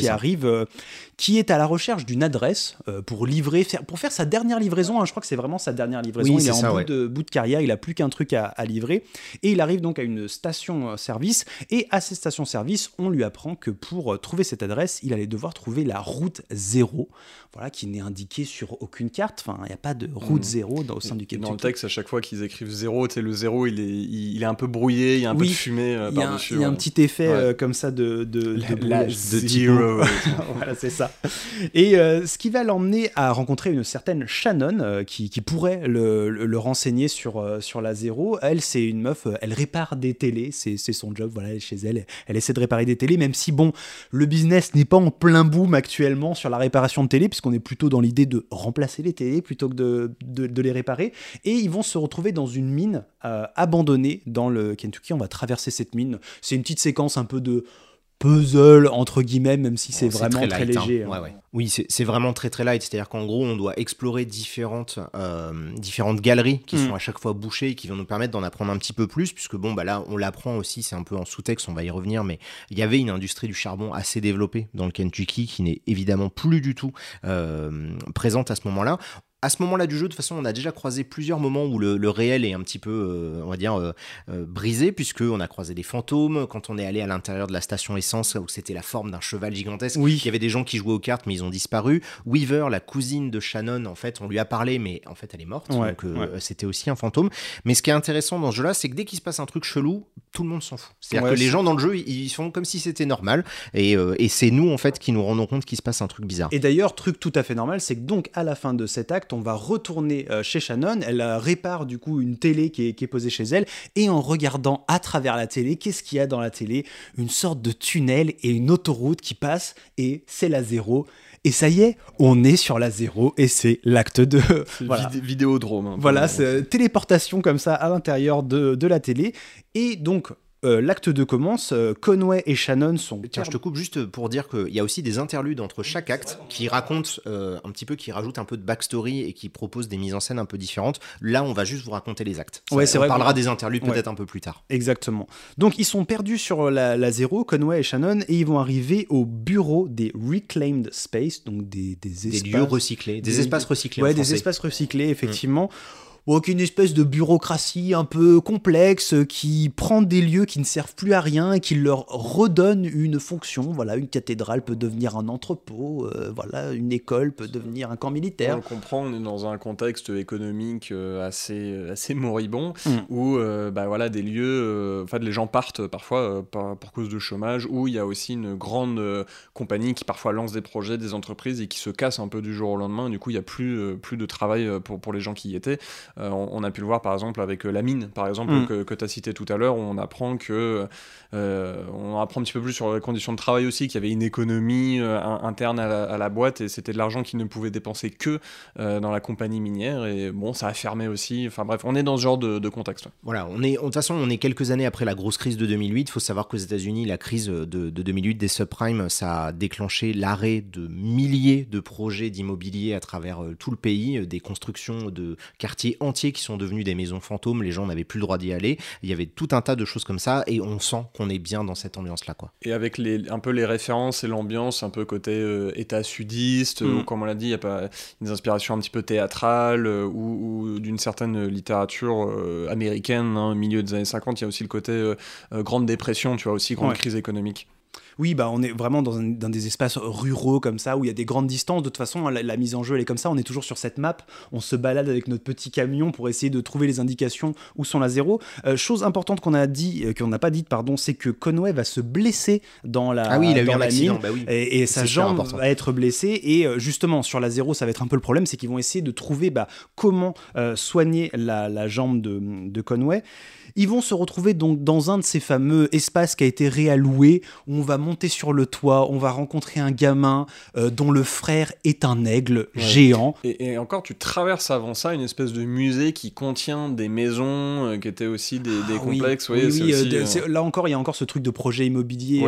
Speaker 1: qui est à la recherche d'une adresse pour faire sa dernière livraison. Je crois que c'est vraiment sa dernière livraison.
Speaker 2: Oui,
Speaker 1: il est en bout de carrière, il a plus qu'un truc à livrer, et il arrive donc à une station-service, et à cette station-service, on lui apprend que pour trouver cette adresse, il allait devoir trouver la route 0, qui n'est indiquée sur aucune carte. Enfin, il n'y a pas de route 0 au sein du Kentucky.
Speaker 3: Dans le texte, à chaque fois qu'ils écrivent 0, le 0, il est un peu brouillé, il y a un peu de fumée par-dessus.
Speaker 1: Il y a un petit effet comme ça de
Speaker 3: zero.
Speaker 1: Voilà, c'est ça. Et ce qui va l'emmener à rencontrer une certaine Shannon qui pourrait le renseigner sur la 0. Elle, c'est une meuf, elle répare des télés, c'est son job, elle est chez elle, elle essaie de réparer des télés, même si le business n'est pas en plein boom actuellement sur la réparation de télé, puisqu'on est plutôt dans l'idée de remplacer remplacer les télés plutôt que de les réparer. Et ils vont se retrouver dans une mine abandonnée dans le Kentucky. On va traverser cette mine. C'est une petite séquence un peu de puzzle entre guillemets, même si c'est vraiment très léger.
Speaker 2: Hein. Ouais. Oui, c'est vraiment très très light, c'est-à-dire qu'en gros on doit explorer différentes galeries qui sont à chaque fois bouchées et qui vont nous permettre d'en apprendre un petit peu plus, puisque bon bah là on l'apprend aussi, c'est un peu en sous-texte, on va y revenir, mais il y avait une industrie du charbon assez développée dans le Kentucky qui n'est évidemment plus du tout présente à ce moment-là. À ce moment-là du jeu, de toute façon, on a déjà croisé plusieurs moments où le réel est un petit peu, on va dire, brisé, puisqu'on a croisé des fantômes. Quand on est allé à l'intérieur de la station essence, où c'était la forme d'un cheval gigantesque, il y avait des gens qui jouaient aux cartes, mais ils ont disparu. Weaver, la cousine de Shannon, en fait, on lui a parlé, mais en fait, elle est morte. Donc, c'était aussi un fantôme. Mais ce qui est intéressant dans ce jeu-là, c'est que dès qu'il se passe un truc chelou, tout le monde s'en fout. C'est-à-dire que les gens dans le jeu, ils font comme si c'était normal. Et c'est nous, en fait, qui nous rendons compte qu'il se passe un truc bizarre.
Speaker 1: Et d'ailleurs, truc tout à fait normal, c'est que donc, à la fin de cet acte, on va retourner chez Shannon, elle répare du coup une télé qui est posée chez elle, et en regardant à travers la télé, qu'est-ce qu'il y a dans la télé? Une sorte de tunnel et une autoroute qui passe, et c'est la 0. Et ça y est, on est sur la 0, et c'est l'acte 2.
Speaker 3: Voilà. Vidéodrome.
Speaker 1: Voilà, c'est téléportation comme ça à l'intérieur de la télé, et donc l'acte 2 commence, Conway et Shannon sont...
Speaker 2: Tiens, je te coupe juste pour dire qu'il y a aussi des interludes entre chaque acte qui racontent un petit peu, qui rajoutent un peu de backstory et qui proposent des mises en scène un peu différentes. Là, on va juste vous raconter les actes.
Speaker 1: C'est
Speaker 2: on
Speaker 1: vrai
Speaker 2: parlera des interludes peut-être un peu plus tard.
Speaker 1: Exactement. Donc, ils sont perdus sur la 0, Conway et Shannon, et ils vont arriver au bureau des Reclaimed Space, donc des espaces...
Speaker 2: Des lieux recyclés, des espaces recyclés en
Speaker 1: français. Des espaces recyclés, effectivement. Une espèce de bureaucratie un peu complexe qui prend des lieux qui ne servent plus à rien et qui leur redonne une fonction. Voilà, une cathédrale peut devenir un entrepôt, voilà, une école peut devenir un camp militaire.
Speaker 3: On le comprend, on est dans un contexte économique assez moribond où voilà, des lieux, les gens partent parfois pour cause de chômage, où il y a aussi une grande compagnie qui parfois lance des projets, des entreprises et qui se casse un peu du jour au lendemain. Du coup, il n'y a plus de travail pour les gens qui y étaient. On a pu le voir par exemple avec la mine, par exemple, que tu as cité tout à l'heure, où on apprend on apprend un petit peu plus sur les conditions de travail aussi, qu'il y avait une économie interne à la boîte, et c'était de l'argent qu'ils ne pouvaient dépenser que dans la compagnie minière, et bon, ça a fermé aussi. Enfin bref, on est dans ce genre de contexte. Ouais.
Speaker 2: Voilà, de toute façon, on est quelques années après la grosse crise de 2008. Il faut savoir qu'aux États-Unis, la crise de 2008 des subprimes, ça a déclenché l'arrêt de milliers de projets d'immobilier à travers tout le pays, des constructions de quartiers entiers qui sont devenus des maisons fantômes, les gens n'avaient plus le droit d'y aller, il y avait tout un tas de choses comme ça, et on sent qu'on est bien dans cette ambiance-là, quoi.
Speaker 3: Et avec un peu les références et l'ambiance un peu côté état sudiste, où, comme on l'a dit, il y a pas des inspirations un petit peu théâtrales, ou d'une certaine littérature américaine, au milieu des années 50, il y a aussi le côté grande dépression, tu vois, aussi grande crise économique.
Speaker 1: Oui, on est vraiment dans des espaces ruraux comme ça, où il y a des grandes distances. De toute façon, la mise en jeu, elle est comme ça. On est toujours sur cette map. On se balade avec notre petit camion pour essayer de trouver les indications où sont la 0. Chose importante qu'on n'a pas dite, c'est que Conway va se blesser dans la
Speaker 2: Ah oui, il a eu un accident,
Speaker 1: mine, et sa jambe va être blessée. Et justement, sur la 0, ça va être un peu le problème, c'est qu'ils vont essayer de trouver comment soigner la jambe de Conway. Ils vont se retrouver donc dans un de ces fameux espaces qui a été réalloué, où on va monter sur le toit, on va rencontrer un gamin dont le frère est un aigle géant.
Speaker 3: Et encore, tu traverses avant ça une espèce de musée qui contient des maisons qui étaient aussi des complexes.
Speaker 1: Là encore, il y a encore ce truc de projet immobilier,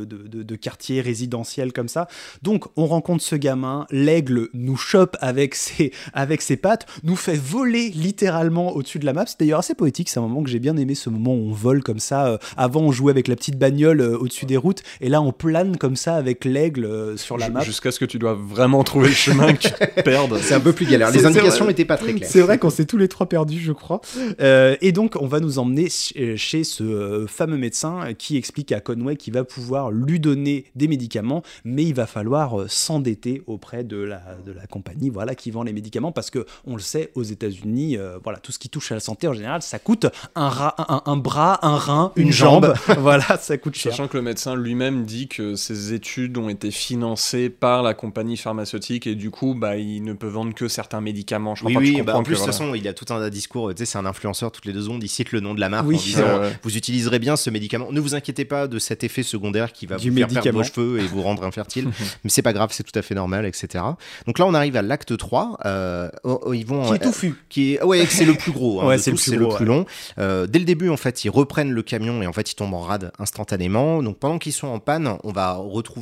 Speaker 1: de quartier résidentiel comme ça. Donc, on rencontre ce gamin, l'aigle nous chope avec ses pattes, nous fait voler littéralement au-dessus de la map. C'est d'ailleurs assez poétique, c'est un moment que j'ai bien aimé, ce moment où on vole comme ça. Avant, on jouait avec la petite bagnole au-dessus des routes, et là, on plane comme ça avec l'aigle sur la map.
Speaker 3: Jusqu'à ce que tu dois vraiment trouver le chemin, que tu te perdes.
Speaker 2: C'est un peu plus galère. Les indications n'étaient pas très claires.
Speaker 1: C'est vrai qu'on s'est tous les trois perdus, je crois. Et donc, on va nous emmener chez ce fameux médecin qui explique à Conway qu'il va pouvoir lui donner des médicaments, mais il va falloir s'endetter auprès de la compagnie qui vend les médicaments, parce que on le sait, aux États-Unis, tout ce qui touche à la santé en général, ça coûte un bras, un rein, une jambe. Voilà, ça coûte cher.
Speaker 3: Sachant que le médecin lui-même lui-même dit que ses études ont été financées par la compagnie pharmaceutique et du coup, il ne peut vendre que certains médicaments. Je crois pas que tu comprends
Speaker 2: en plus, de
Speaker 3: que,
Speaker 2: toute façon, il a tout un discours. Tu sais, c'est un influenceur, toutes les 2 secondes, il cite le nom de la marque
Speaker 1: Oui.
Speaker 2: en disant
Speaker 3: Ouais.
Speaker 2: vous utiliserez bien ce médicament. Ne vous inquiétez pas de cet effet secondaire qui va
Speaker 1: Du
Speaker 2: vous faire perdre
Speaker 1: médicament.
Speaker 2: vos cheveux et vous rendre infertile. Mais c'est pas grave, c'est tout à fait normal, etc. Donc là, on arrive à l'acte 3. Ils vont,
Speaker 1: Qui est touffu.
Speaker 2: C'est le plus gros.
Speaker 1: Ouais,
Speaker 2: de
Speaker 1: c'est le
Speaker 2: tous,
Speaker 1: plus
Speaker 2: c'est
Speaker 1: gros,
Speaker 2: le plus long. Dès le début, en fait, ils reprennent le camion et en fait, ils tombent en rade instantanément. Donc pendant qu'ils sont en panne, on va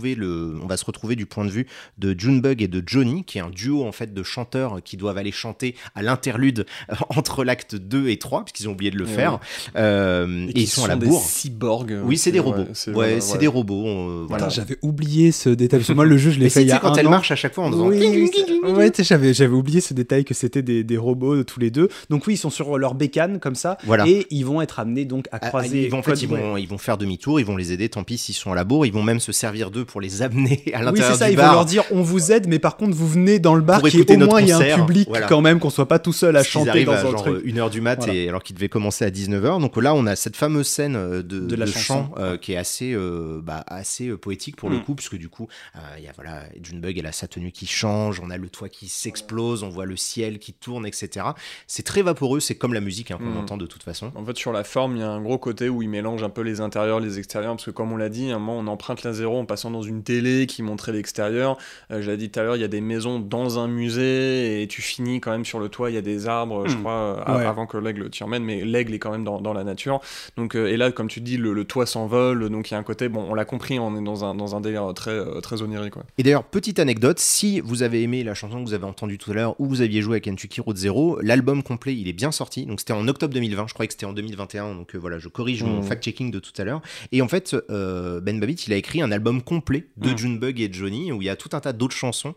Speaker 2: se retrouver du point de vue de Junebug et de Johnny, qui est un duo en fait de chanteurs qui doivent aller chanter à l'interlude entre l'acte 2 et 3, puisqu'ils ont oublié de le faire. Et ils sont à la bourre.
Speaker 3: des cyborgs.
Speaker 2: Oui, c'est des robots.
Speaker 3: Ouais,
Speaker 2: c'est des robots.
Speaker 1: Putain,
Speaker 2: Voilà.
Speaker 1: j'avais oublié ce détail. Parce que moi, le jeu, je l'ai
Speaker 2: Mais
Speaker 1: fait il y a
Speaker 2: quand
Speaker 1: un
Speaker 2: elle
Speaker 1: an.
Speaker 2: marche à chaque fois en faisant.
Speaker 1: Oui, ouais, tu sais, j'avais oublié ce détail que c'était des robots tous les deux. Donc oui, ils sont sur leur bécane comme ça,
Speaker 2: Voilà.
Speaker 1: et ils vont être amenés donc à croiser.
Speaker 2: Ils vont faire demi-tour, ils vont les aider. Tant pis s'ils sont à la bourre, ils vont même se servir d'eux pour les amener à
Speaker 1: Oui,
Speaker 2: l'intérieur
Speaker 1: c'est ça.
Speaker 2: du
Speaker 1: Ils
Speaker 2: bar.
Speaker 1: vont leur dire on vous aide, mais par contre vous venez dans le bar
Speaker 2: Pour
Speaker 1: qui est
Speaker 2: écouter
Speaker 1: au
Speaker 2: notre
Speaker 1: moins il y a un
Speaker 2: concert.
Speaker 1: public
Speaker 2: Voilà.
Speaker 1: quand même, qu'on soit pas tout seul à
Speaker 2: Parce qu'ils
Speaker 1: chanter
Speaker 2: arrivent
Speaker 1: dans
Speaker 2: à
Speaker 1: un
Speaker 2: genre
Speaker 1: truc.
Speaker 2: 1h du mat,
Speaker 1: Voilà.
Speaker 2: et alors qu'il devait commencer à 19h. Donc là, on a cette fameuse scène de
Speaker 1: la
Speaker 2: chant
Speaker 1: chanson.
Speaker 2: qui est assez poétique pour le coup, puisque du coup, il y a Junebug, elle a sa tenue qui change, on a le toit qui s'explose, on voit le ciel qui tourne, etc. C'est très vaporeux, c'est comme la musique qu'on entend de toute façon.
Speaker 3: En fait, sur la forme, il y a un gros côté où il mélange un peu les intérieurs, les extérieurs, parce que comme on l'a dit, à un moment, on emprunte la zéro en passant dans une télé qui montrait l'extérieur. Je l'ai dit tout à l'heure, il y a des maisons dans un musée et tu finis quand même sur le toit, il y a des arbres, je crois, avant que l'aigle t'y emmène, mais l'aigle est quand même dans la nature. Donc, et là, comme tu dis, le toit s'envole, donc il y a un côté, bon, on l'a compris, on est dans un délire très onirique. Quoi.
Speaker 2: Et d'ailleurs, petite anecdote, si vous avez aimé la chanson que vous avez entendue tout à l'heure ou vous aviez joué à Kentucky Route Zero, l'album complet, il est bien sorti. Donc c'était en octobre 2020, je croyais que c'était en 2021, donc voilà, je corrige mon fact-checking de tout à l'heure. Et en fait, Ben Babbitt, il a écrit un album complet de Junebug et Johnny, où il y a tout un tas d'autres chansons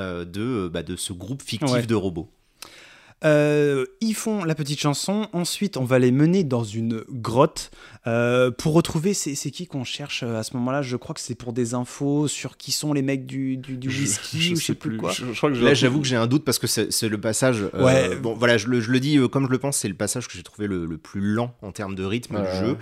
Speaker 2: de ce groupe fictif de robots.
Speaker 1: Ils font la petite chanson, ensuite on va les mener dans une grotte pour retrouver, c'est qui qu'on cherche à ce moment-là. Je crois que c'est pour des infos sur qui sont les mecs du whisky ou je sais plus quoi.
Speaker 3: Je crois que
Speaker 2: là j'avoue que j'ai un doute parce que c'est le passage bon voilà, je le dis comme je le pense, c'est le passage que j'ai trouvé le plus lent en termes de rythme du jeu,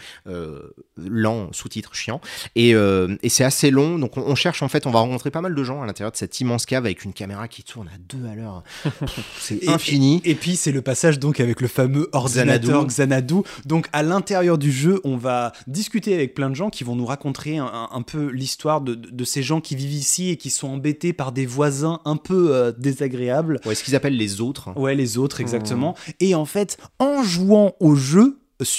Speaker 2: lent, sous-titre chiant, et c'est assez long, donc on cherche, en fait on va rencontrer pas mal de gens à l'intérieur de cette immense cave avec une caméra qui tourne à 2 à l'heure. C'est infini.
Speaker 1: Et puis c'est le passage donc avec le fameux ordinateur Xanadu. Donc à l'intérieur du jeu, on va discuter avec plein de gens qui vont nous raconter un peu l'histoire de ces gens qui vivent ici et qui sont embêtés par des voisins un peu désagréables.
Speaker 2: Ouais, ce qu'ils appellent les autres.
Speaker 1: Ouais, les autres, exactement. Et en fait, en jouant au jeu,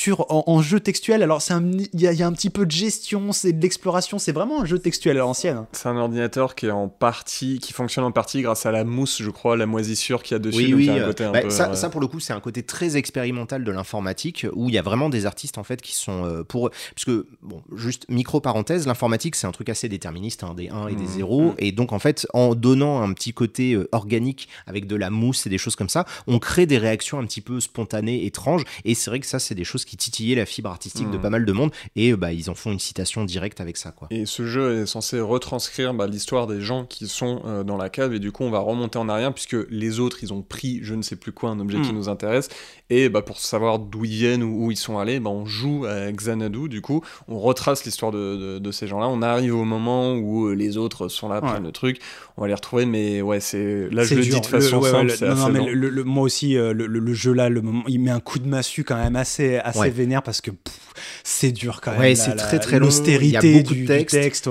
Speaker 1: en jeu textuel, alors il y a un petit peu de gestion, c'est de l'exploration, c'est vraiment un jeu textuel à l'ancienne.
Speaker 3: C'est un ordinateur qui fonctionne en partie grâce à la mousse, je crois, la moisissure qu'il y a dessus.
Speaker 2: Oui,
Speaker 3: donc il y a un côté un peu,
Speaker 2: ça pour le coup c'est un côté très expérimental de l'informatique où il y a vraiment des artistes en fait qui sont puisque bon, juste micro parenthèse, l'informatique c'est un truc assez déterministe, des 1 et des 0, et donc en fait en donnant un petit côté organique avec de la mousse et des choses comme ça, on crée des réactions un petit peu spontanées, étranges, et c'est vrai que ça c'est des choses qui titillaient la fibre artistique de pas mal de monde, et ils en font une citation directe avec ça, quoi.
Speaker 3: Et ce jeu est censé retranscrire l'histoire des gens qui sont dans la cave, et du coup on va remonter en arrière puisque les autres ils ont pris je ne sais plus quoi, un objet qui nous intéresse, et pour savoir d'où ils viennent ou où ils sont allés, on joue à Xanadu, du coup on retrace l'histoire de ces gens là, on arrive au moment où les autres sont là, prennent le truc, on va les retrouver, mais ouais c'est là je le dis de façon simple, c'est assez lent.
Speaker 1: Moi aussi le jeu là, le moment il met un coup de massue quand même assez vénère, parce que c'est dur quand même.
Speaker 2: Ouais, c'est très long.
Speaker 1: L'austérité du
Speaker 2: texte.
Speaker 1: texte.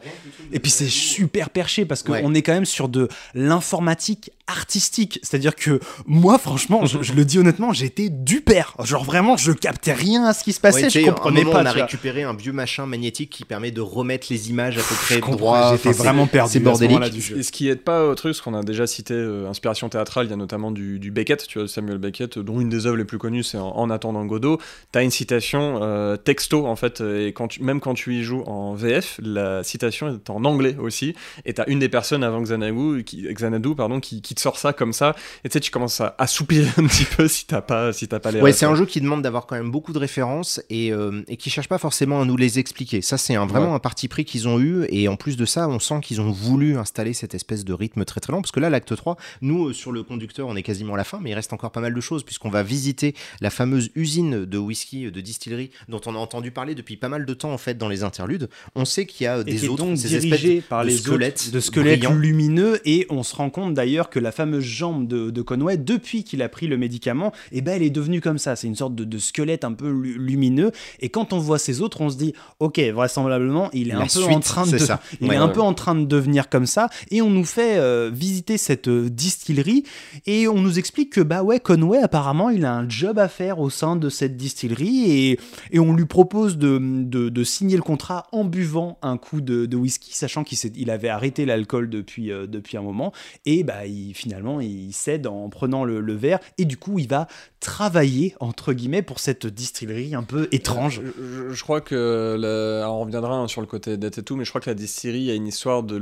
Speaker 1: Et puis c'est super perché parce qu'on est quand même sur de l'informatique artistique. C'est-à-dire que moi, franchement, je le dis honnêtement, j'étais du père. Genre vraiment, je captais rien à ce qui se passait. Je comprenais pas.
Speaker 2: On a récupéré un vieux machin magnétique qui permet de remettre les images à peu près droit.
Speaker 1: J'étais vraiment perdu.
Speaker 2: C'est bordélique.
Speaker 3: Et ce qui aide pas au truc, parce qu'on a déjà cité inspiration théâtrale, il y a notamment du Beckett, tu vois, Samuel Beckett, dont une des œuvres les plus connues c'est En attendant Godot. T'as une citation texto en fait, et même quand tu y joues en VF, la citation est en anglais aussi, et t'as une des personnes avant Xanadu qui te sort ça comme ça, et tu sais, tu commences à soupirer un petit peu si t'as pas les
Speaker 2: Ouais,
Speaker 3: refs.
Speaker 2: c'est un jeu qui demande d'avoir quand même beaucoup de références et qui cherche pas forcément à nous les expliquer. Ça, c'est vraiment un parti pris qu'ils ont eu, et en plus de ça, on sent qu'ils ont voulu installer cette espèce de rythme très très lent, parce que là, l'acte 3, nous, sur le conducteur, on est quasiment à la fin, mais il reste encore pas mal de choses, puisqu'on va visiter la fameuse usine de whisky, de distillerie, dont on a entendu parler depuis pas mal de temps, en fait, dans les interludes. On sait qu'il y a des autres,
Speaker 1: donc
Speaker 2: ces
Speaker 1: dirigé
Speaker 2: espèces
Speaker 1: par
Speaker 2: de
Speaker 1: les
Speaker 2: squelettes,
Speaker 1: autres, de squelettes
Speaker 2: brillants.
Speaker 1: lumineux, et on se rend compte d'ailleurs que la fameuse jambe de Conway, depuis qu'il a pris le médicament, eh ben, elle est devenue comme ça. C'est une sorte de squelette un peu lumineux, et quand on voit ces autres, on se dit ok, vraisemblablement il est un peu en train de un peu en train de devenir comme ça, et on nous fait visiter cette distillerie, et on nous explique que bah ouais, Conway apparemment il a un job à faire au sein de cette distillerie, et on lui propose de signer le contrat en buvant un coup de whisky, sachant qu'il avait arrêté l'alcool depuis un moment, et bah finalement il cède en prenant le verre, et du coup il va travailler entre guillemets pour cette distillerie un peu étrange.
Speaker 3: Je crois que alors on reviendra sur le côté dette et tout, mais je crois que la distillerie a une histoire de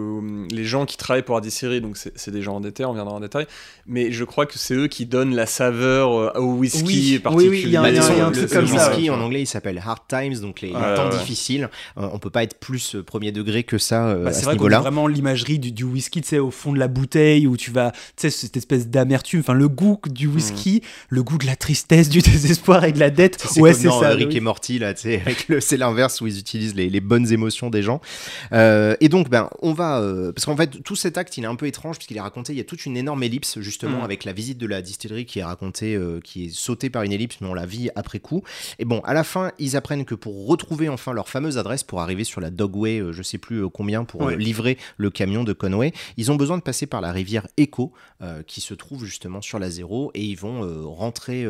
Speaker 3: les gens qui travaillent pour la distillerie, donc c'est des gens endettés, on reviendra en détail, mais je crois que c'est eux qui donnent la saveur au whisky particulier.
Speaker 1: Oui, il y a un truc comme
Speaker 2: le
Speaker 1: ça.
Speaker 2: whisky en anglais il s'appelle Hard Times, donc les temps difficiles. On peut pas être plus premier degré que ça à
Speaker 1: c'est
Speaker 2: ce
Speaker 1: vrai
Speaker 2: niveau-là.
Speaker 1: qu'on a vraiment l'imagerie du whisky, tu sais, au fond de la bouteille, où tu vas, tu sais, cette espèce d'amertume, enfin le goût du whisky, le goût de la tristesse, du désespoir et de la dette.
Speaker 2: C'est ça. Rick et Morty là, tu sais, c'est l'inverse où ils utilisent les bonnes émotions des gens. Et donc on va parce qu'en fait tout cet acte il est un peu étrange, puisqu'il est raconté, il y a toute une énorme ellipse justement avec la visite de la distillerie qui est racontée, qui est sautée par une ellipse, mais on la vit après coup. Et bon, à la fin ils apprennent que pour retrouver enfin leur fameuse adresse, pour arriver sur la Dogway, je sais plus combien, pour livrer le camion de Conway, ils ont besoin de passer par la rivière Echo, qui se trouve justement sur la 0, et ils vont rencontrer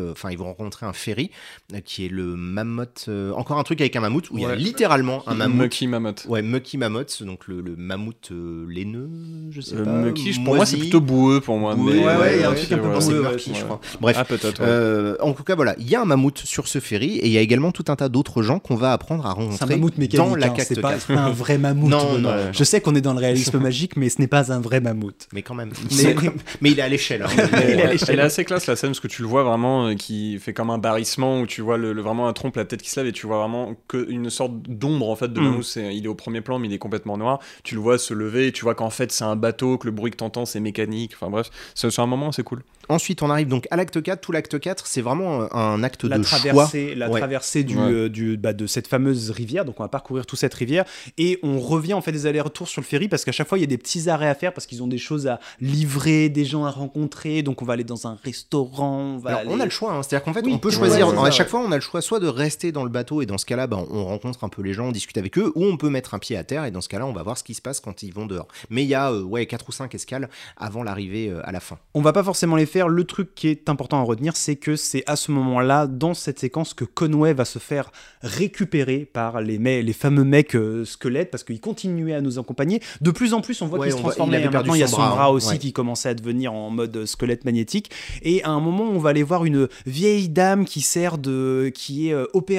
Speaker 2: un ferry qui est le mammouth, encore un truc avec un mammouth, où il y a littéralement un mammouth.
Speaker 3: Mucky Mammoth.
Speaker 2: Ouais, Mucky Mammoth, donc le mammouth laineux, je sais pas.
Speaker 3: Mucky, pour moi c'est plutôt boueux pour moi.
Speaker 2: Boueux,
Speaker 3: mais
Speaker 1: il y a un truc un peu
Speaker 2: c'est
Speaker 1: boueux,
Speaker 2: murky, je crois. Bref,
Speaker 3: peut-être.
Speaker 2: en tout cas voilà, il y a un mammouth sur ce ferry, et il y a également tout un tas d'autres gens qu'on va apprendre à rencontrer.
Speaker 1: C'est un mammouth mécanique,
Speaker 2: dans la
Speaker 1: c'est pas un vrai mammouth.
Speaker 2: Non.
Speaker 1: Je sais qu'on est dans le réalisme magique, mais ce n'est pas un vrai mammouth.
Speaker 2: Mais quand même. Mais il est à l'échelle.
Speaker 3: Elle est assez classe la scène, parce que tu le vois vraiment qui fait comme un barrissement, où tu vois vraiment un trompe, la tête qui se lève, et tu vois vraiment une sorte d'ombre en fait de mammouth. Il est au premier plan, mais il est complètement noir. Tu le vois se lever, et tu vois qu'en fait c'est un bateau, que le bruit que t'entends c'est mécanique. Enfin bref, c'est un moment assez cool.
Speaker 2: Ensuite, on arrive donc à l'acte 4. Tout l'acte 4, c'est vraiment un acte de
Speaker 1: traversée,
Speaker 2: choix.
Speaker 1: La traversée de cette fameuse rivière. Donc, on va parcourir toute cette rivière. Et on revient, on fait des allers-retours sur le ferry, parce qu'à chaque fois, il y a des petits arrêts à faire, parce qu'ils ont des choses à livrer, des gens à rencontrer. Donc, on va aller dans un restaurant.
Speaker 2: On a le choix. C'est-à-dire qu'en fait, on peut choisir. À chaque fois, on a le choix soit de rester dans le bateau, et dans ce cas-là, on rencontre un peu les gens, on discute avec eux, ou on peut mettre un pied à terre, et dans ce cas-là, on va voir ce qui se passe quand ils vont dehors. Mais il y a 4 ou 5 escales avant l'arrivée à la fin.
Speaker 1: On va pas forcément les faire. Le truc qui est important à retenir, c'est que c'est à ce moment-là, dans cette séquence, que Conway va se faire récupérer par les fameux mecs squelettes, parce qu'ils continuaient à nous accompagner. De plus en plus, on voit qu'il se transformait. Maintenant, il y a son bras aussi qui commençait à devenir en mode squelette magnétique. Et à un moment, on va aller voir une vieille dame qui est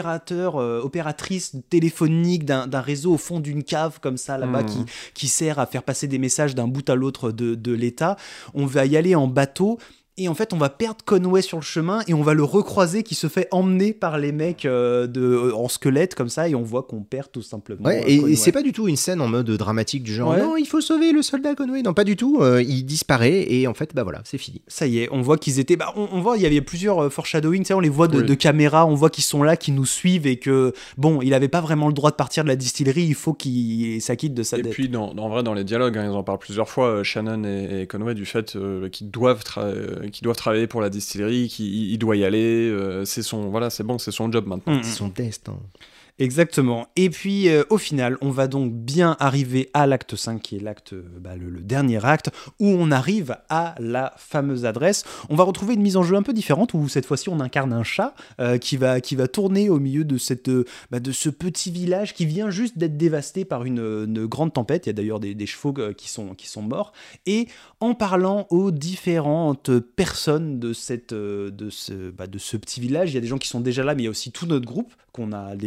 Speaker 1: opératrice téléphonique d'un réseau au fond d'une cave comme ça là-bas, qui sert à faire passer des messages d'un bout à l'autre de l'État. On va y aller en bateau. Et en fait, on va perdre Conway sur le chemin, et on va le recroiser qui se fait emmener par les mecs en squelette comme ça, et on voit qu'on perd tout simplement.
Speaker 2: Et c'est pas du tout une scène en mode dramatique du genre non, il faut sauver le soldat Conway. Non, pas du tout. Il disparaît, et en fait, voilà, c'est fini.
Speaker 1: Ça y est, on voit qu'ils étaient. On voit, il y avait plusieurs foreshadowing, tu sais, on les voit de caméra, on voit qu'ils sont là, qu'ils nous suivent, et que bon, il avait pas vraiment le droit de partir de la distillerie, il faut qu'il s'acquitte de sa dette.
Speaker 3: Et puis, en vrai, dans les dialogues, ils en parlent plusieurs fois, Shannon et Conway, du fait qu'ils doivent travailler pour la distillerie, qu'il doit y aller, c'est son job maintenant.
Speaker 2: C'est son destin.
Speaker 1: Exactement. Et puis, au final, on va donc bien arriver à l'acte 5, qui est l'acte, le dernier acte, où on arrive à la fameuse adresse. On va retrouver une mise en jeu un peu différente, où cette fois-ci, on incarne un chat qui va tourner au milieu de ce petit village qui vient juste d'être dévasté par une grande tempête. Il y a d'ailleurs des chevaux qui sont morts. Et en parlant aux différentes personnes de ce petit village, il y a des gens qui sont déjà là, mais il y a aussi tout notre groupe, des gens qu'on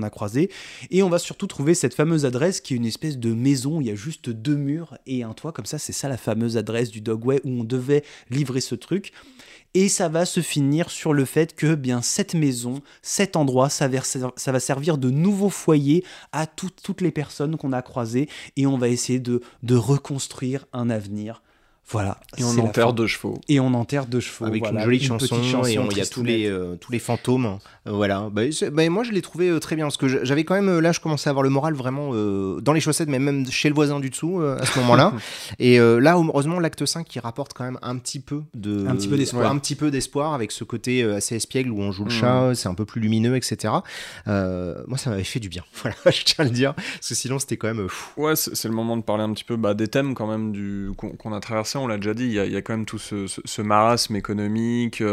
Speaker 1: qu'on a croisés. Et on va surtout trouver cette fameuse adresse qui est une espèce de maison où il y a juste 2 murs et un toit comme ça. C'est ça la fameuse adresse du Dogway où on devait livrer ce truc. Et ça va se finir sur le fait que bien cette maison, cet endroit, ça va servir de nouveau foyer à toutes les personnes qu'on a croisées et on va essayer de reconstruire un avenir. Voilà.
Speaker 3: Et on enterre 2 chevaux.
Speaker 1: Et on enterre 2 chevaux.
Speaker 2: Avec
Speaker 1: voilà,
Speaker 2: une jolie chanson et il y a tous les fantômes. Voilà. Moi, je l'ai trouvé très bien parce que j'avais quand même, là, je commençais à avoir le moral vraiment dans les chaussettes, mais même chez le voisin du dessous à ce moment-là. Et là, heureusement, l'acte 5 qui rapporte quand même un petit peu d'espoir. Un petit peu d'espoir avec ce côté assez espiègle où on joue le chat, c'est un peu plus lumineux, etc. Moi, ça m'avait fait du bien. Voilà, je tiens à le dire. Parce que sinon, c'était quand même fou.
Speaker 3: Ouais, c'est le moment de parler un petit peu des thèmes quand même qu'on a traversé. On l'a déjà dit, il y a quand même tout ce marasme économique,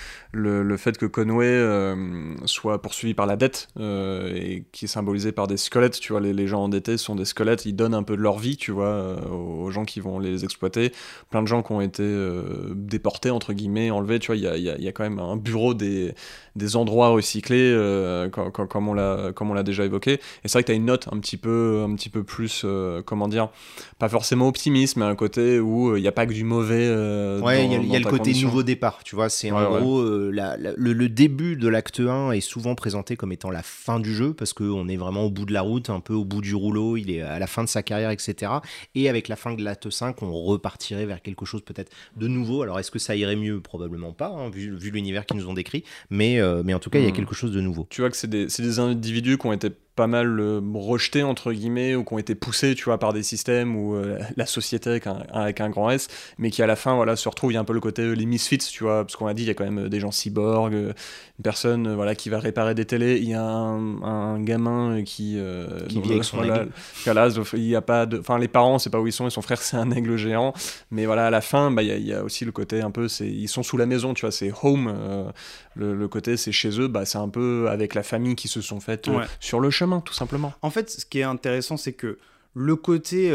Speaker 3: le fait que Conway soit poursuivi par la dette et qui est symbolisé par des squelettes. Tu vois, les gens endettés sont des squelettes, ils donnent un peu de leur vie, tu vois, aux gens qui vont les exploiter. Plein de gens qui ont été déportés, entre guillemets, enlevés. Tu vois, il y a quand même un bureau des endroits recyclés, comme on l'a déjà évoqué. Et c'est vrai que tu as une note un petit peu plus, comment dire, pas forcément optimiste, mais un côté où il n'y a pas que du mauvais.
Speaker 2: Ouais, il y a le côté
Speaker 3: condition.
Speaker 2: Nouveau départ, tu vois. C'est en gros, le début de l'acte 1 est souvent présenté comme étant la fin du jeu, parce qu'on est vraiment au bout de la route, un peu au bout du rouleau, il est à la fin de sa carrière, etc. Et avec la fin de l'acte 5, on repartirait vers quelque chose peut-être de nouveau. Alors, est-ce que ça irait mieux ? Probablement pas, hein, vu l'univers qu'ils nous ont décrit, mais en tout cas, il y a quelque chose de nouveau.
Speaker 3: Tu vois que c'est des individus qui ont été pas mal rejetés entre guillemets ou qui ont été poussés, tu vois, par des systèmes ou la société avec un grand S, mais qui à la fin se retrouvent. Il y a un peu le côté les misfits, tu vois, parce qu'on a dit il y a quand même des gens cyborgs, une personne qui va réparer des télés, il y a un gamin qui
Speaker 2: vit avec son aigle.
Speaker 3: Il y a pas de, enfin les parents c'est pas où ils sont, et son frère c'est un aigle géant, mais voilà à la fin il y a aussi le côté un peu ils sont sous la maison, tu vois, c'est home, le côté c'est chez eux, c'est un peu avec la famille qui se sont faites sur le chemin, tout simplement.
Speaker 1: En fait, ce qui est intéressant, c'est que le côté,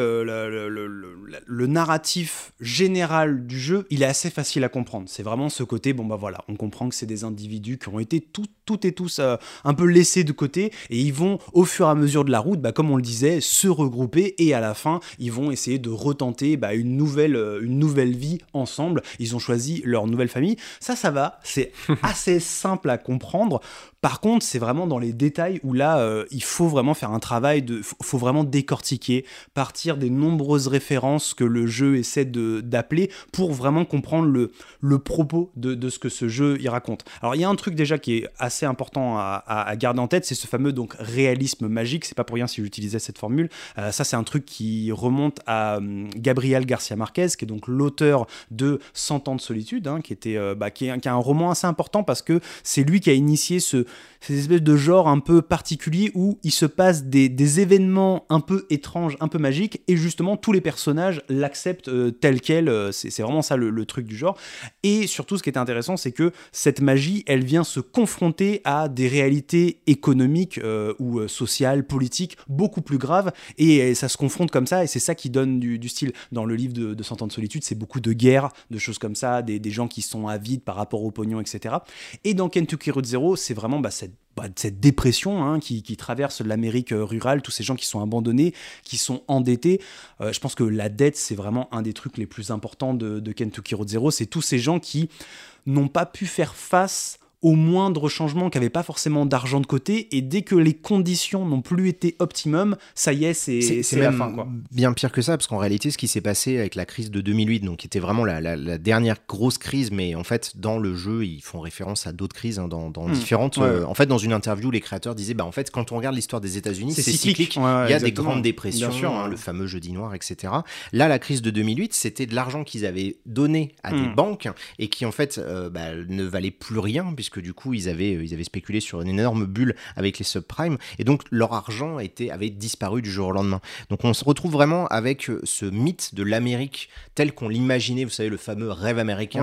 Speaker 1: le narratif général du jeu, il est assez facile à comprendre. C'est vraiment ce côté, on comprend que c'est des individus qui ont été toutes et tous un peu laissés de côté, et ils vont, au fur et à mesure de la route, comme on le disait, se regrouper, et à la fin, ils vont essayer de retenter une nouvelle vie ensemble. Ils ont choisi leur nouvelle famille. Ça va, c'est assez simple à comprendre. Par contre, c'est vraiment dans les détails où là, il faut vraiment faire un travail, faut vraiment décortiquer, partir des nombreuses références que le jeu essaie d'appeler pour vraiment comprendre le propos de ce que ce jeu y raconte. Alors, il y a un truc déjà qui est assez important à garder en tête, c'est ce fameux réalisme magique. C'est pas pour rien si j'utilisais cette formule. Ça, c'est un truc qui remonte à Gabriel Garcia Marquez, qui est donc l'auteur de 100 ans de solitude, qui est un roman assez important parce que c'est lui qui a initié cette espèce de genre un peu particulier où il se passe des événements un peu étranges, un peu magiques, et justement tous les personnages l'acceptent tel quel. C'est vraiment ça le truc du genre. Et surtout, ce qui est intéressant, c'est que cette magie, elle vient se confronter à des réalités économiques ou sociales, politiques, beaucoup plus graves, et ça se confronte comme ça, et c'est ça qui donne du style. Dans le livre de 100 ans de solitude, c'est beaucoup de guerres, de choses comme ça, des gens qui sont avides par rapport au pognon, etc. Et dans Kentucky Route Zero, c'est vraiment cette dépression qui traverse l'Amérique rurale, tous ces gens qui sont abandonnés, qui sont endettés. Je pense que la dette, c'est vraiment un des trucs les plus importants de Kentucky Route Zero. C'est tous ces gens qui n'ont pas pu faire face au moindre changement, qui n'avaient pas forcément d'argent de côté, et dès que les conditions n'ont plus été optimum, ça y est, c'est la fin, quoi.
Speaker 2: Bien pire que ça, parce qu'en réalité, ce qui s'est passé avec la crise de 2008, donc qui était vraiment la dernière grosse crise, mais en fait, dans le jeu, ils font référence à d'autres crises dans différentes.
Speaker 1: Ouais.
Speaker 2: En fait, dans une interview, les créateurs disaient, en fait, quand on regarde l'histoire des États-Unis, c'est cyclique.
Speaker 1: Ouais,
Speaker 2: il y a
Speaker 1: exactement.
Speaker 2: des grandes dépressions,
Speaker 1: Bien sûr,
Speaker 2: le fameux jeudi noir, etc. Là, la crise de 2008, c'était de l'argent qu'ils avaient donné à des banques et qui, en fait, ne valait plus rien, puisque du coup, ils avaient spéculé sur une énorme bulle avec les subprimes, et donc leur argent avait disparu du jour au lendemain. Donc on se retrouve vraiment avec ce mythe de l'Amérique tel qu'on l'imaginait, vous savez, le fameux rêve américain,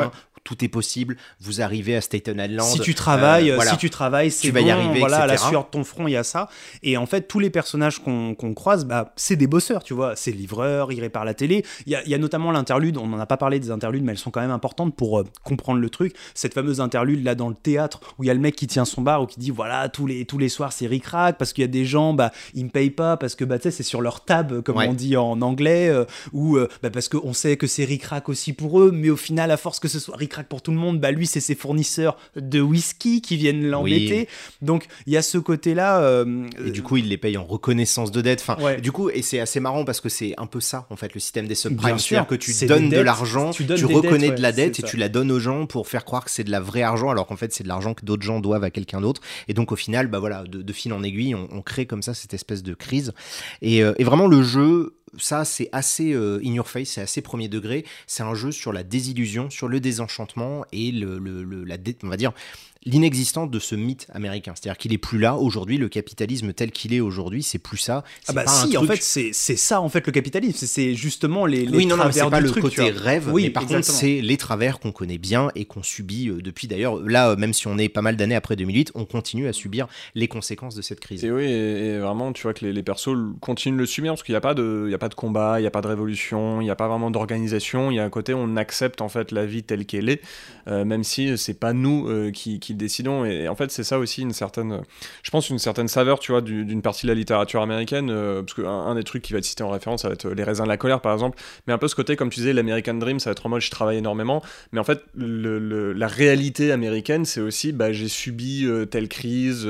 Speaker 2: tout est possible, vous arrivez à Staten Island.
Speaker 1: Si tu travailles,
Speaker 2: voilà.
Speaker 1: c'est
Speaker 2: Tu vas
Speaker 1: bon,
Speaker 2: y arriver,
Speaker 1: voilà, à la
Speaker 2: etc.
Speaker 1: sueur de ton front, il y a ça. Et en fait, tous les personnages qu'on croise, bah, c'est des bosseurs, tu vois. C'est livreurs, ils réparent la télé. Il y a notamment l'interlude, on n'en a pas parlé des interludes, mais elles sont quand même importantes pour comprendre le truc. Cette fameuse interlude là dans le théâtre où il y a le mec qui tient son bar ou qui dit voilà, tous les soirs c'est ric-rac parce qu'il y a des gens, bah, ils me payent pas parce que bah, tu sais, c'est sur leur tab, comme on dit en anglais, ou bah, parce qu'on sait que c'est ric-rac aussi pour eux, mais au final, à force que ce soit ric-rac pour tout le monde, bah, lui, c'est ses fournisseurs de whisky qui viennent l'embêter. Oui. Donc, il y a ce côté-là.
Speaker 2: Et du coup, il les paye en reconnaissance de dette. Enfin,
Speaker 1: ouais.
Speaker 2: Du coup, et c'est assez marrant parce que c'est un peu ça, en fait, le système des subprimes.
Speaker 1: C'est-à-dire
Speaker 2: que tu donnes de l'argent, tu reconnais de la dette et tu la donnes aux gens pour faire croire que c'est de la vraie argent, alors qu'en fait, c'est de l'argent que d'autres gens doivent à quelqu'un d'autre. Et donc, au final, bah voilà, de fil en aiguille, on crée comme ça cette espèce de crise. Et vraiment, le jeu. Ça, c'est assez in your face, c'est assez premier degré. C'est un jeu sur la désillusion, sur le désenchantement et on va dire, l'inexistence de ce mythe américain. C'est-à-dire qu'il est plus là aujourd'hui, le capitalisme tel qu'il est aujourd'hui, c'est plus ça. C'est
Speaker 1: pas si, en fait, c'est ça, en fait, le capitalisme. C'est justement les travers
Speaker 2: c'est pas
Speaker 1: du
Speaker 2: le
Speaker 1: truc,
Speaker 2: côté rêve,
Speaker 1: oui,
Speaker 2: mais par contre, c'est les travers qu'on connaît bien et qu'on subit depuis. D'ailleurs, là, même si on est pas mal d'années après 2008, on continue à subir les conséquences de cette crise.
Speaker 3: Et oui, et vraiment, tu vois que les persos continuent de le subir parce qu'il n'y a pas de combat, il n'y a pas de révolution, il n'y a pas vraiment d'organisation. Il y a un côté, on accepte en fait la vie telle qu'elle est, même si c'est pas nous qui décidons. Et en fait, c'est ça aussi une certaine saveur, tu vois, d'une partie de la littérature américaine, parce qu'un des trucs qui va être cité en référence, ça va être Les raisins de la colère, par exemple. Mais un peu ce côté, comme tu disais, l'American Dream, ça va être en mode je travaille énormément. Mais en fait, la réalité américaine, c'est aussi, bah, j'ai subi telle crise,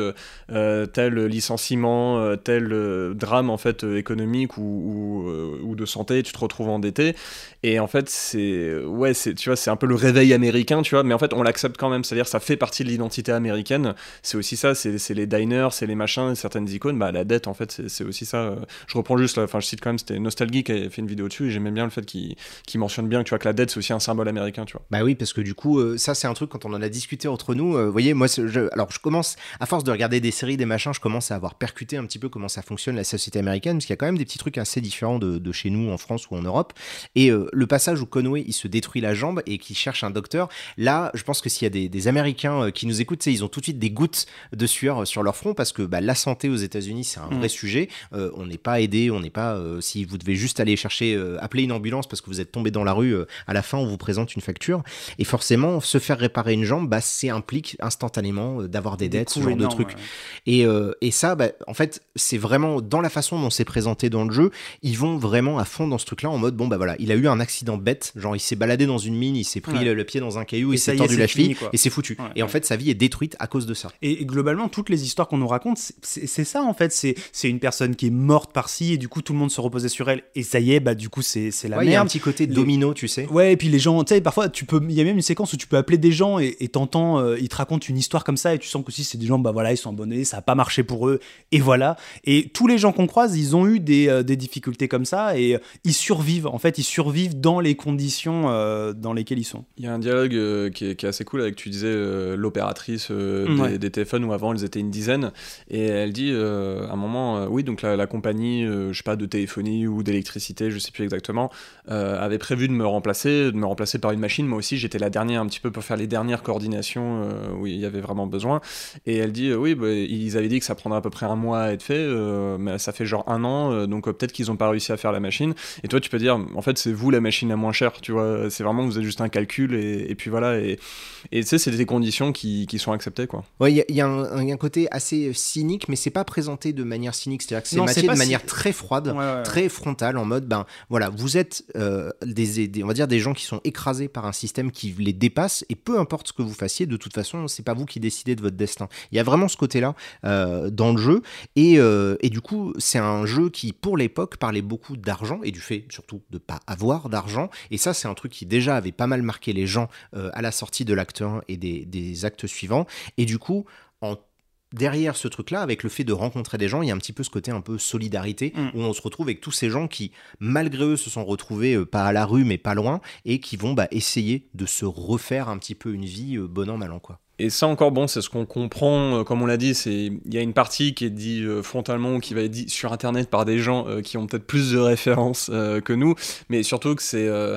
Speaker 3: tel licenciement, tel drame en fait économique ou de santé, tu te retrouves endetté. Et en fait, c'est tu vois, c'est un peu le réveil américain, tu vois, mais en fait, on l'accepte quand même, c'est-à-dire ça fait partie de l'identité américaine. C'est aussi ça, c'est les diners, c'est les machins, certaines icônes. Bah, la dette, en fait, c'est aussi ça. Je reprends juste, je cite quand même, c'était Nostalgie qui avait fait une vidéo dessus, et j'aimais bien le fait qu'il mentionne bien, tu vois, que la dette, c'est aussi un symbole américain, tu vois.
Speaker 2: Bah oui, parce que du coup, ça, c'est un truc, quand on en a discuté entre nous, vous voyez, moi, je commence, à force de regarder des séries, des machins, je commence à avoir percuté un petit peu comment ça fonctionne, la société américaine, parce qu'il y a quand même des petits trucs assez différents de chez nous, en France ou en Europe. Et le passage où Conway, il se détruit la jambe et qu'il cherche un docteur, là, je pense que s'il y a des Américains qui nous écoutent, ils ont tout de suite des gouttes de sueur sur leur front, parce que bah, la santé aux États-Unis, c'est un vrai sujet. On n'est pas aidé, on n'est pas. Si vous devez juste aller chercher, appeler une ambulance parce que vous êtes tombé dans la rue, à la fin, on vous présente une facture. Et forcément, se faire réparer une jambe, bah, ça implique instantanément d'avoir des dettes, ce genre de trucs. Ouais. Et ça, bah, en fait, c'est vraiment dans la façon dont c'est présenté dans le jeu, ils vont vraiment à fond dans ce truc-là, en mode bon, bah voilà, il a eu un accident bête, genre il s'est baladé dans une mine, il s'est pris le pied dans un caillou, il s'est tordu la cheville, et c'est foutu. Et en fait, sa vie est détruite à cause de ça.
Speaker 1: Et globalement, toutes les histoires qu'on nous raconte, c'est ça en fait. C'est une personne qui est morte par-ci, et du coup, tout le monde se reposait sur elle, et ça y est, bah du coup, c'est la merde.
Speaker 2: Il y a un petit côté domino, tu sais.
Speaker 1: Ouais, et puis les gens, tu sais, parfois, il y a même une séquence où tu peux appeler des gens et t'entends, ils te racontent une histoire comme ça, et tu sens que si c'est des gens, bah voilà, ils sont abonnés, ça a pas marché pour eux, et voilà. Et tous les gens qu'on croise, ils ont eu des difficultés comme ça, et ils survivent. En fait, ils survivent dans les conditions dans lesquelles ils sont.
Speaker 3: Il y a un dialogue qui est assez cool avec, tu disais, l'opératrice des téléphones, où avant elles étaient une dizaine, et elle dit à un moment, oui, donc la compagnie, je sais pas, de téléphonie ou d'électricité, je sais plus exactement, avait prévu de me remplacer par une machine. Moi aussi, j'étais la dernière un petit peu pour faire les dernières coordinations où il y avait vraiment besoin. Et elle dit, oui, bah, ils avaient dit que ça prendrait à peu près un mois à être fait, mais ça fait genre 1 an, donc peut-être qu'ils ont pas réussi à faire la machine. Et toi, tu peux dire, en fait, c'est vous la machine la moins chère, tu vois, c'est vraiment, vous êtes juste un calcul, et puis voilà, et tu sais, c'est des conditions qui sont acceptées, quoi.
Speaker 2: Ouais, il y a un côté assez cynique, mais c'est pas présenté de manière cynique, c'est-à-dire que c'est maquillé de manière très froide, très frontale, en mode, ben voilà, vous êtes on va dire des gens qui sont écrasés par un système qui les dépasse, et peu importe ce que vous fassiez, de toute façon, c'est pas vous qui décidez de votre destin. Il y a vraiment ce côté-là dans le jeu, et du coup, c'est un jeu qui, pour l'époque, parlait beaucoup d'argent, et du fait, surtout, de pas avoir d'argent, et ça, c'est un truc qui déjà avait pas mal marqué les gens à la sortie de l'acte 1 et des actes suivants, et du coup, derrière ce truc-là, avec le fait de rencontrer des gens, il y a un petit peu ce côté un peu solidarité, où on se retrouve avec tous ces gens qui, malgré eux, se sont retrouvés pas à la rue, mais pas loin, et qui vont essayer de se refaire un petit peu une vie bon an, mal an, quoi.
Speaker 3: Et ça encore, bon, c'est ce qu'on comprend, comme on l'a dit, il y a une partie qui est dit frontalement ou qui va être dit sur Internet par des gens qui ont peut-être plus de références que nous, mais surtout que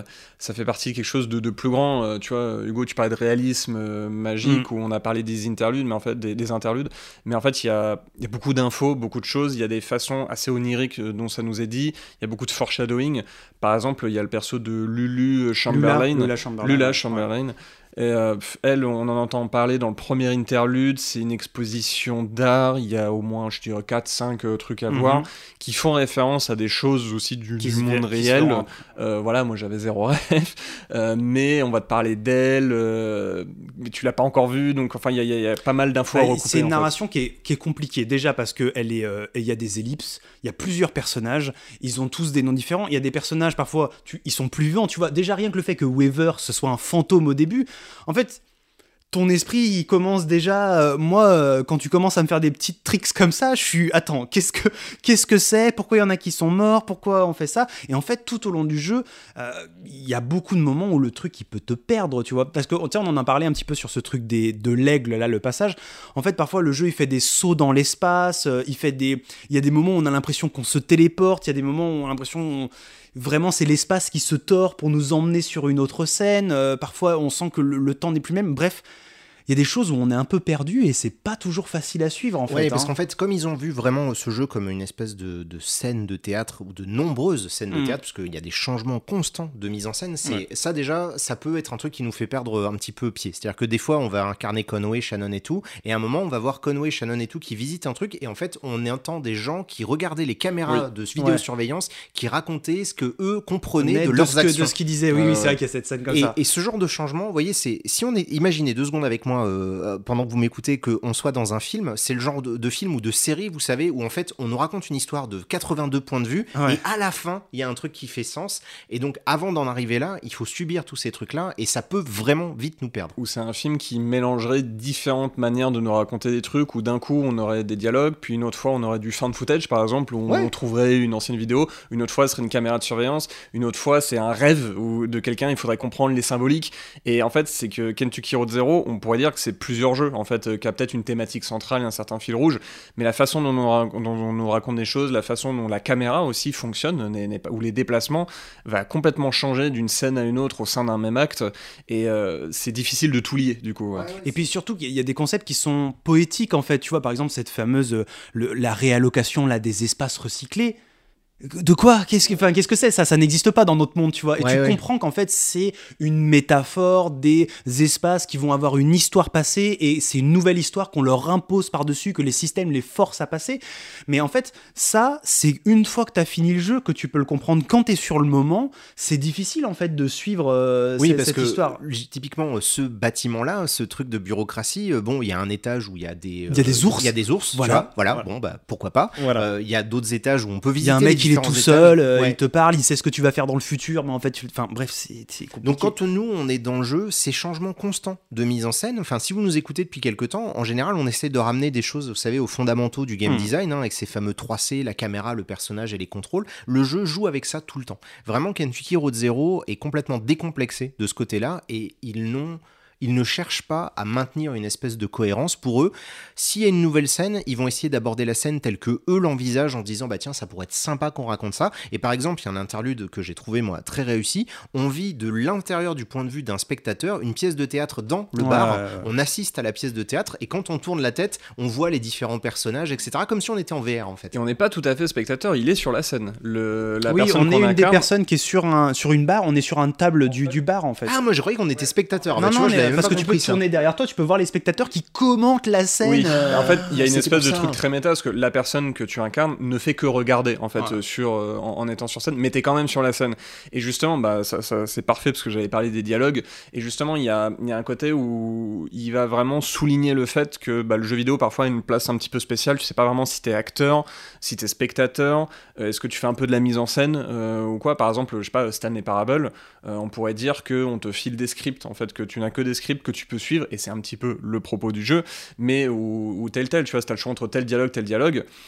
Speaker 3: ça fait partie de quelque chose de plus grand. Tu vois, Hugo, tu parlais de réalisme magique, où on a parlé des interludes, mais en fait, des interludes, mais en fait, il y a beaucoup d'infos, beaucoup de choses, il y a des façons assez oniriques dont ça nous est dit, il y a beaucoup de foreshadowing. Par exemple, il y a le perso de Lulu Chamberlain. Lula Chamberlain. Et elle, on en entend parler dans le premier interlude, c'est une exposition d'art, il y a au moins, je dirais, 4-5 trucs à voir, qui font référence à des choses aussi du monde réel. Voilà, moi j'avais zéro rêve, mais on va te parler d'elle, mais tu l'as pas encore vue, donc enfin, il y a pas mal d'infos à recouper.
Speaker 1: C'est une narration qui est compliquée, déjà parce qu'il y a des ellipses, il y a plusieurs personnages, ils ont tous des noms différents, il y a des personnages, parfois, ils sont plus vivants, tu vois, déjà rien que le fait que Weaver, ce soit un fantôme au début, en fait, ton esprit, il commence déjà... quand tu commences à me faire des petits tricks comme ça, je suis... Attends, qu'est-ce que c'est ? Pourquoi il y en a qui sont morts ? Pourquoi on fait ça ? Et en fait, tout au long du jeu, il y a beaucoup de moments où le truc, il peut te perdre, tu vois. Parce que, tiens, on en a parlé un petit peu sur ce truc de l'aigle, là, le passage. En fait, parfois, le jeu, il fait des sauts dans l'espace, il y a des moments où on a l'impression qu'on se téléporte, il y a des moments où on a l'impression... Vraiment, c'est l'espace qui se tord pour nous emmener sur une autre scène. Parfois, on sent que le temps n'est plus le même. Bref, il y a des choses où on est un peu perdu et c'est pas toujours facile à suivre, en fait.
Speaker 2: Oui, parce qu'en fait, comme ils ont vu vraiment ce jeu comme une espèce de scène de théâtre, ou de nombreuses scènes de théâtre, parce qu'il y a des changements constants de mise en scène, ça déjà, ça peut être un truc qui nous fait perdre un petit peu pied. C'est-à-dire que des fois, on va incarner Conway, Shannon et tout, et à un moment, on va voir Conway, Shannon et tout qui visitent un truc, et en fait, on entend des gens qui regardaient les caméras de vidéosurveillance, qui racontaient ce que eux comprenaient de leurs actions.
Speaker 1: De ce qu'ils disaient, oui, c'est vrai qu'il y a cette scène comme ça.
Speaker 2: Et ce genre de changement, vous voyez, si on imaginez 2 secondes avec moi, pendant que vous m'écoutez, qu'on soit dans un film, c'est le genre de film ou de série, vous savez, où en fait on nous raconte une histoire de 82 points de vue, et à la fin il y a un truc qui fait sens, et donc avant d'en arriver là, il faut subir tous ces trucs là, et ça peut vraiment vite nous perdre.
Speaker 3: Ou c'est un film qui mélangerait différentes manières de nous raconter des trucs, où d'un coup on aurait des dialogues, puis une autre fois on aurait du found footage par exemple, où on trouverait une ancienne vidéo, une autre fois ce serait une caméra de surveillance, une autre fois c'est un rêve de quelqu'un, il faudrait comprendre les symboliques, et en fait c'est que Kentucky Road Zero, on pourrait dire que c'est plusieurs jeux en fait, qui a peut-être une thématique centrale, un certain fil rouge, mais la façon dont on nous raconte des choses, la façon dont la caméra aussi fonctionne, ou les déplacements, va complètement changer d'une scène à une autre au sein d'un même acte, et c'est difficile de tout lier du coup.
Speaker 1: Et puis surtout il y a des concepts qui sont poétiques en fait, tu vois, par exemple cette fameuse la réallocation là des espaces recyclés. De quoi ? Qu'est-ce que c'est ça ? Ça n'existe pas dans notre monde, tu vois. Et tu comprends qu'en fait, c'est une métaphore des espaces qui vont avoir une histoire passée et c'est une nouvelle histoire qu'on leur impose par-dessus, que les systèmes les forcent à passer. Mais en fait, ça, c'est une fois que t'as fini le jeu que tu peux le comprendre. Quand t'es sur le moment, c'est difficile en fait de suivre cette histoire.
Speaker 2: Typiquement, ce bâtiment-là, ce truc de bureaucratie, bon, il y a un étage où il y a des
Speaker 1: ours.
Speaker 2: Il y a des ours, voilà. Bon, bah pourquoi pas. Il y a d'autres étages où on peut visiter.
Speaker 1: Il y a un mec il est tout seul, il te parle, il sait ce que tu vas faire dans le futur, mais en fait, bref, c'est compliqué.
Speaker 2: Donc quand nous, on est dans le jeu, ces changements constants de mise en scène, enfin, si vous nous écoutez depuis quelques temps, en général, on essaie de ramener des choses, vous savez, aux fondamentaux du game design, avec ces fameux 3C, la caméra, le personnage et les contrôles. Le jeu joue avec ça tout le temps. Vraiment, Kentucky Road Zero est complètement décomplexé de ce côté-là, et ils ne cherchent pas à maintenir une espèce de cohérence. Pour eux, s'il y a une nouvelle scène, ils vont essayer d'aborder la scène telle que eux l'envisagent en se disant bah tiens, ça pourrait être sympa qu'on raconte ça. Et par exemple, il y a un interlude que j'ai trouvé moi très réussi. On vit de l'intérieur du point de vue d'un spectateur une pièce de théâtre dans le bar. On assiste à la pièce de théâtre et quand on tourne la tête, on voit les différents personnages, etc. Comme si on était en VR en fait.
Speaker 3: Et on n'est pas tout à fait spectateur, il est sur la scène.
Speaker 1: On est une des personnes qui est sur une barre, on est sur une table du bar en fait.
Speaker 2: Ah moi je croyais qu'on était spectateur.
Speaker 1: Non, parce que tu peux tourner derrière toi, tu peux voir les spectateurs qui commentent la scène.
Speaker 3: Oui. En fait, il y a une espèce de truc très méta parce que la personne que tu incarnes ne fait que regarder en fait en étant sur scène, mais t'es quand même sur la scène. Et justement, bah ça c'est parfait parce que j'avais parlé des dialogues. Et justement, il y a un côté où il va vraiment souligner le fait que le jeu vidéo parfois a une place un petit peu spéciale. Tu sais pas vraiment si t'es acteur, si t'es spectateur. Est-ce que tu fais un peu de la mise en scène ou quoi ? Par exemple, je sais pas, Stanley Parable. On pourrait dire que on te file des scripts en fait, que tu n'as que des scripts que tu peux suivre, et c'est un petit peu le propos du jeu, mais où tel, tu vois, si t'as le choix entre tel dialogue,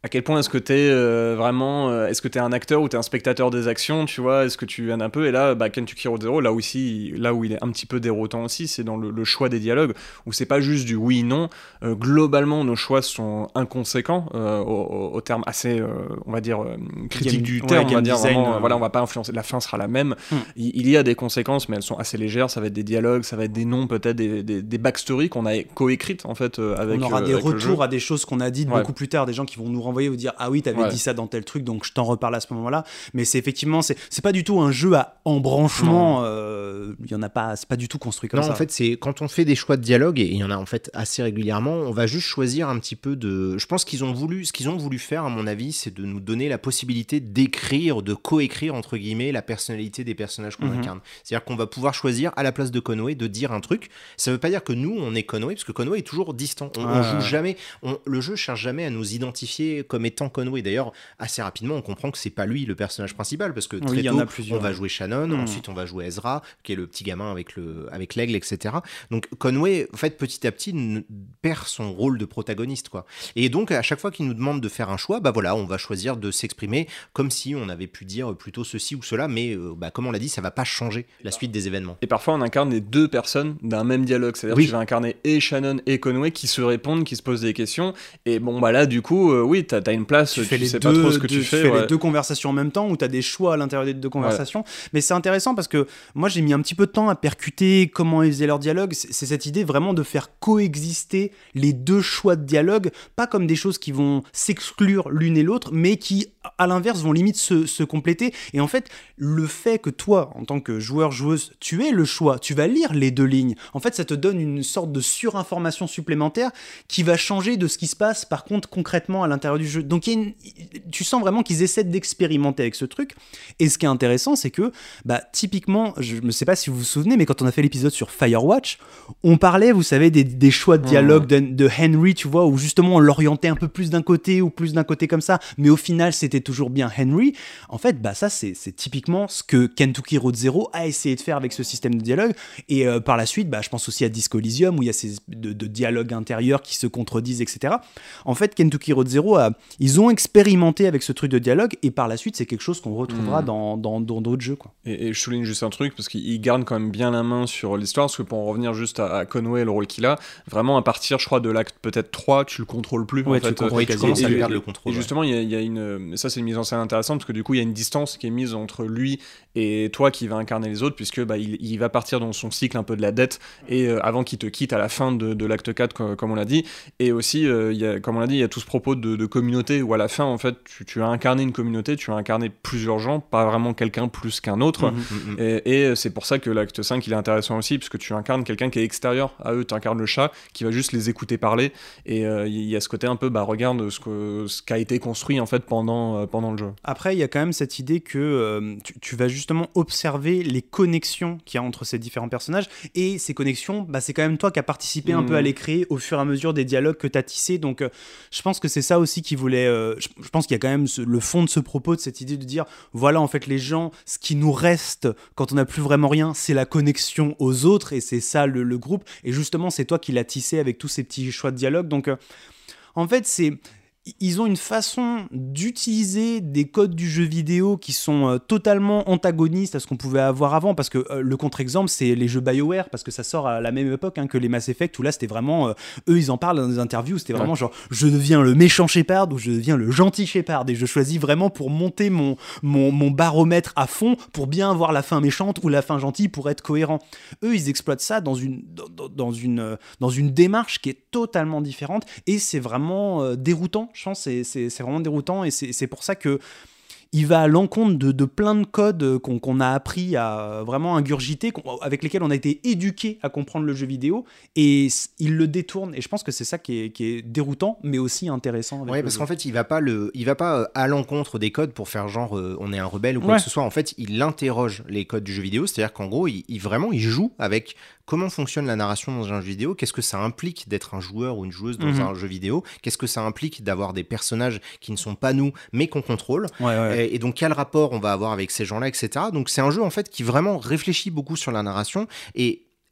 Speaker 3: À quel point est-ce que t'es vraiment, est-ce que t'es un acteur ou t'es un spectateur des actions, tu vois, est-ce que tu viennes un peu, et là, Kentucky Road Zero, là où il est un petit peu déroutant aussi, c'est dans le choix des dialogues, où c'est pas juste du oui-non, globalement, nos choix sont inconséquents, au terme assez, on va dire, critique du terme, on va dire,
Speaker 1: design,
Speaker 3: vraiment, voilà, on va pas influencer, la fin sera la même, il y a des conséquences, mais elles sont assez légères, ça va être des dialogues, ça va être des noms, peut-être des backstories qu'on a coécrites, en fait, avec
Speaker 1: on aura des
Speaker 3: avec le jeu.
Speaker 1: retours à des choses qu'on a dites beaucoup plus tard, des gens qui vont nous renvoyer, vous dire ah oui t'avais dit ça dans tel truc, donc je t'en reparle à ce moment-là. Mais c'est effectivement c'est pas du tout un jeu à embranchement, il y en a pas, c'est pas du tout construit comme ça.
Speaker 2: Non, en fait, c'est quand on fait des choix de dialogue, et il y en a en fait assez régulièrement, on va juste choisir un petit peu de. Je pense ce qu'ils ont voulu faire, à mon avis, c'est de nous donner la possibilité d'écrire, de coécrire entre guillemets la personnalité des personnages qu'on incarne. C'est-à-dire qu'on va pouvoir choisir à la place de Conway de dire un truc. Ça veut pas dire que nous on est Conway, parce que Conway est toujours distant. On joue jamais. Le jeu cherche jamais à nous identifier comme étant Conway. D'ailleurs, assez rapidement, on comprend que c'est pas lui le personnage principal, parce que très tôt, on va jouer Shannon, ensuite on va jouer Ezra, qui est le petit gamin avec l'aigle, etc. Donc Conway, en fait, petit à petit, perd son rôle de protagoniste, quoi. Et donc, à chaque fois qu'il nous demande de faire un choix, bah voilà, on va choisir de s'exprimer comme si on avait pu dire plutôt ceci ou cela, mais comme on l'a dit, ça va pas changer la suite des événements.
Speaker 3: Et parfois, on incarne les deux personnes d'un même dialogue, c'est-à-dire que tu vas incarner et Shannon et Conway qui se répondent, qui se posent des questions, et bon, bah là, du coup, t'as une place, tu sais pas trop ce que tu fais.
Speaker 1: Tu fais les deux conversations en même temps, ou t'as des choix à l'intérieur des deux conversations. Mais c'est intéressant parce que moi, j'ai mis un petit peu de temps à percuter comment ils faisaient leur dialogue. C'est cette idée vraiment de faire coexister les deux choix de dialogue, pas comme des choses qui vont s'exclure l'une et l'autre, mais qui, à l'inverse, vont limite se compléter. Et en fait, le fait que toi, en tant que joueuse, tu aies le choix, tu vas lire les deux lignes. En fait, ça te donne une sorte de surinformation supplémentaire qui va changer de ce qui se passe, par contre, concrètement à l'intérieur du jeu. Donc, tu sens vraiment qu'ils essaient d'expérimenter avec ce truc. Et ce qui est intéressant, c'est que, typiquement, je ne sais pas si vous vous souvenez, mais quand on a fait l'épisode sur Firewatch, on parlait, vous savez, des choix de dialogue de Henry, tu vois, où justement on l'orientait un peu plus d'un côté ou plus d'un côté comme ça, mais au final, c'était toujours bien Henry. En fait, ça, c'est typiquement ce que Kentucky Road Zero a essayé de faire avec ce système de dialogue. Et par la suite, je pense aussi à Disco Elysium, où il y a ces de dialogues intérieurs qui se contredisent, etc. En fait, Kentucky Road Zero, ils ont expérimenté avec ce truc de dialogue, et par la suite, c'est quelque chose qu'on retrouvera dans d'autres jeux, quoi.
Speaker 3: Et je souligne juste un truc, parce qu'il garde quand même bien la main sur l'histoire, parce que pour en revenir juste à Conway, le rôle qu'il a, vraiment à partir, je crois, de l'acte peut-être 3, tu le contrôles plus.
Speaker 1: Ouais,
Speaker 3: en fait.
Speaker 1: tu commences
Speaker 2: à lui perdre le contrôle.
Speaker 3: Et justement, il y a une... Ça, c'est une mise en scène intéressante, parce que du coup, il y a une distance qui est mise entre lui et toi qui va incarner les autres, puisque il va partir dans son cycle un peu de la dette, et avant qu'il te quitte à la fin de l'acte 4, comme on l'a dit. Et aussi, comme on l'a dit, il y a tout ce propos de communauté, où à la fin, en fait, tu as incarné une communauté, tu as incarné plusieurs gens, pas vraiment quelqu'un plus qu'un autre. Et c'est pour ça que l'acte 5, il est intéressant aussi, puisque tu incarnes quelqu'un qui est extérieur à eux, tu incarnes le chat, qui va juste les écouter parler. Et il y a ce côté un peu, regarde ce qu'a été construit, en fait, pendant le jeu.
Speaker 1: Après, il y a quand même cette idée que tu vas justement observer les connexions qu'il y a entre ces différents personnages, et ces connexions, c'est quand même toi qui as participé un peu à les créer au fur et à mesure des dialogues que tu as tissés. Donc je pense que c'est ça aussi qui voulait... je pense qu'il y a quand même le fond de ce propos, de cette idée de dire, voilà, en fait, les gens, ce qui nous reste quand on n'a plus vraiment rien, c'est la connexion aux autres, et c'est ça le groupe. Et justement, c'est toi qui l'as tissé avec tous ces petits choix de dialogue. Donc en fait, ils ont une façon d'utiliser des codes du jeu vidéo qui sont totalement antagonistes à ce qu'on pouvait avoir avant, parce que le contre-exemple, c'est les jeux BioWare, parce que ça sort à la même époque que les Mass Effect, où là c'était vraiment, eux ils en parlent dans des interviews, c'était vraiment genre, je deviens le méchant Shepard ou je deviens le gentil Shepard, et je choisis vraiment pour monter mon baromètre à fond, pour bien avoir la fin méchante ou la fin gentille, pour être cohérent. Eux ils exploitent ça dans une démarche qui est totalement différente, et c'est vraiment déroutant. Je pense que c'est vraiment déroutant, et c'est pour ça que il va à l'encontre de plein de codes qu'on a appris à vraiment ingurgiter, avec lesquels on a été éduqué à comprendre le jeu vidéo, et il le détourne. Et je pense que c'est ça qui est déroutant, mais aussi intéressant.
Speaker 2: Ouais, parce qu'en fait, il va pas à l'encontre des codes pour faire genre on est un rebelle ou quoi que ce soit. En fait, il interroge les codes du jeu vidéo, c'est-à-dire qu'en gros, il joue avec comment fonctionne la narration dans un jeu vidéo, qu'est-ce que ça implique d'être un joueur ou une joueuse dans un jeu vidéo, qu'est-ce que ça implique d'avoir des personnages qui ne sont pas nous, mais qu'on contrôle. Et donc quel rapport on va avoir avec ces gens-là, etc. Donc c'est un jeu en fait qui vraiment réfléchit beaucoup sur la narration, et